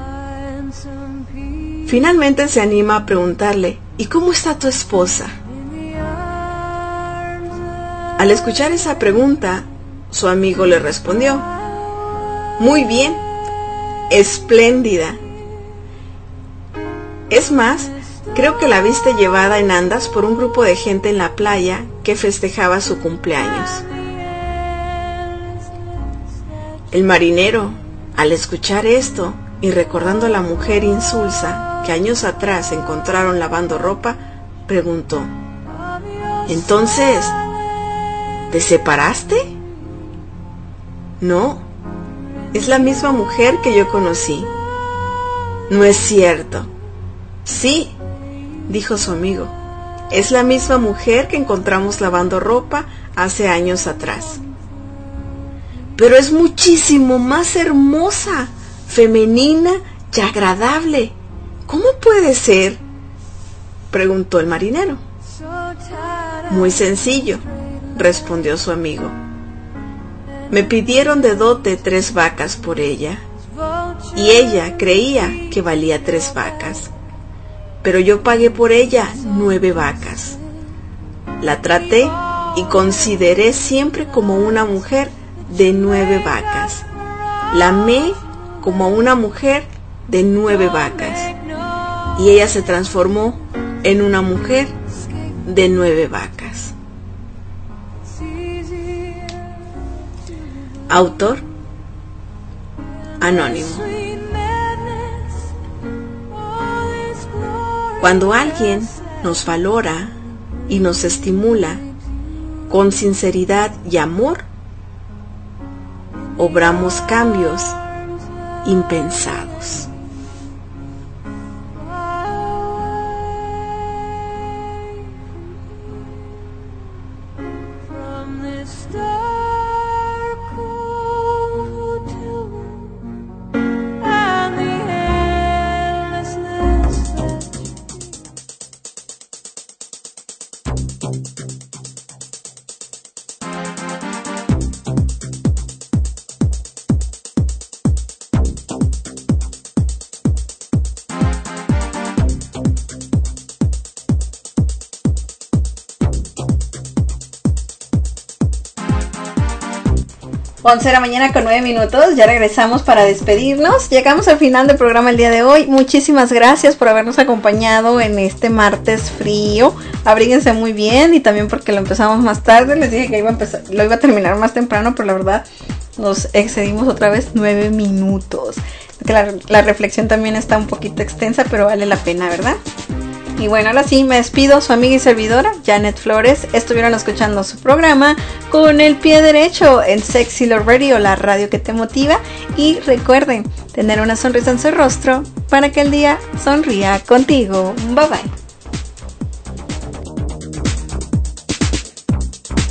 Finalmente se anima a preguntarle, ¿y cómo está tu esposa? Al escuchar esa pregunta, su amigo le respondió, muy bien, espléndida. Es más, creo que la viste llevada en andas por un grupo de gente en la playa que festejaba su cumpleaños. El marinero, al escuchar esto y recordando a la mujer insulsa que años atrás encontraron lavando ropa, preguntó, ¿entonces te separaste? No, es la misma mujer que yo conocí. No es cierto. Sí, dijo su amigo, es la misma mujer que encontramos lavando ropa hace años atrás. Pero es muchísimo más hermosa, femenina y agradable. ¿Cómo puede ser?, preguntó el marinero. Muy sencillo, respondió su amigo. Me pidieron de dote tres vacas por ella, y ella creía que valía tres vacas, pero yo pagué por ella nueve vacas. La traté y consideré siempre como una mujer de nueve vacas. La amé como una mujer de nueve vacas, y ella se transformó en una mujer de nueve vacas. Autor anónimo. Cuando alguien nos valora y nos estimula con sinceridad y amor, obramos cambios impensados. once de la mañana con nueve minutos, ya regresamos para despedirnos. Llegamos al final del programa el día de hoy. Muchísimas gracias por habernos acompañado en este martes frío. Abríguense muy bien y también porque lo empezamos más tarde. Les dije que iba a empezar, lo iba a terminar más temprano, pero la verdad nos excedimos otra vez nueve minutos. La, la reflexión también está un poquito extensa, pero vale la pena, ¿verdad? Y bueno, ahora sí, me despido, su amiga y servidora, Janet Flores. Estuvieron escuchando su programa Con el Pie Derecho en Sexy Love Radio, la radio que te motiva. Y recuerden, tener una sonrisa en su rostro para que el día sonría contigo. Bye bye.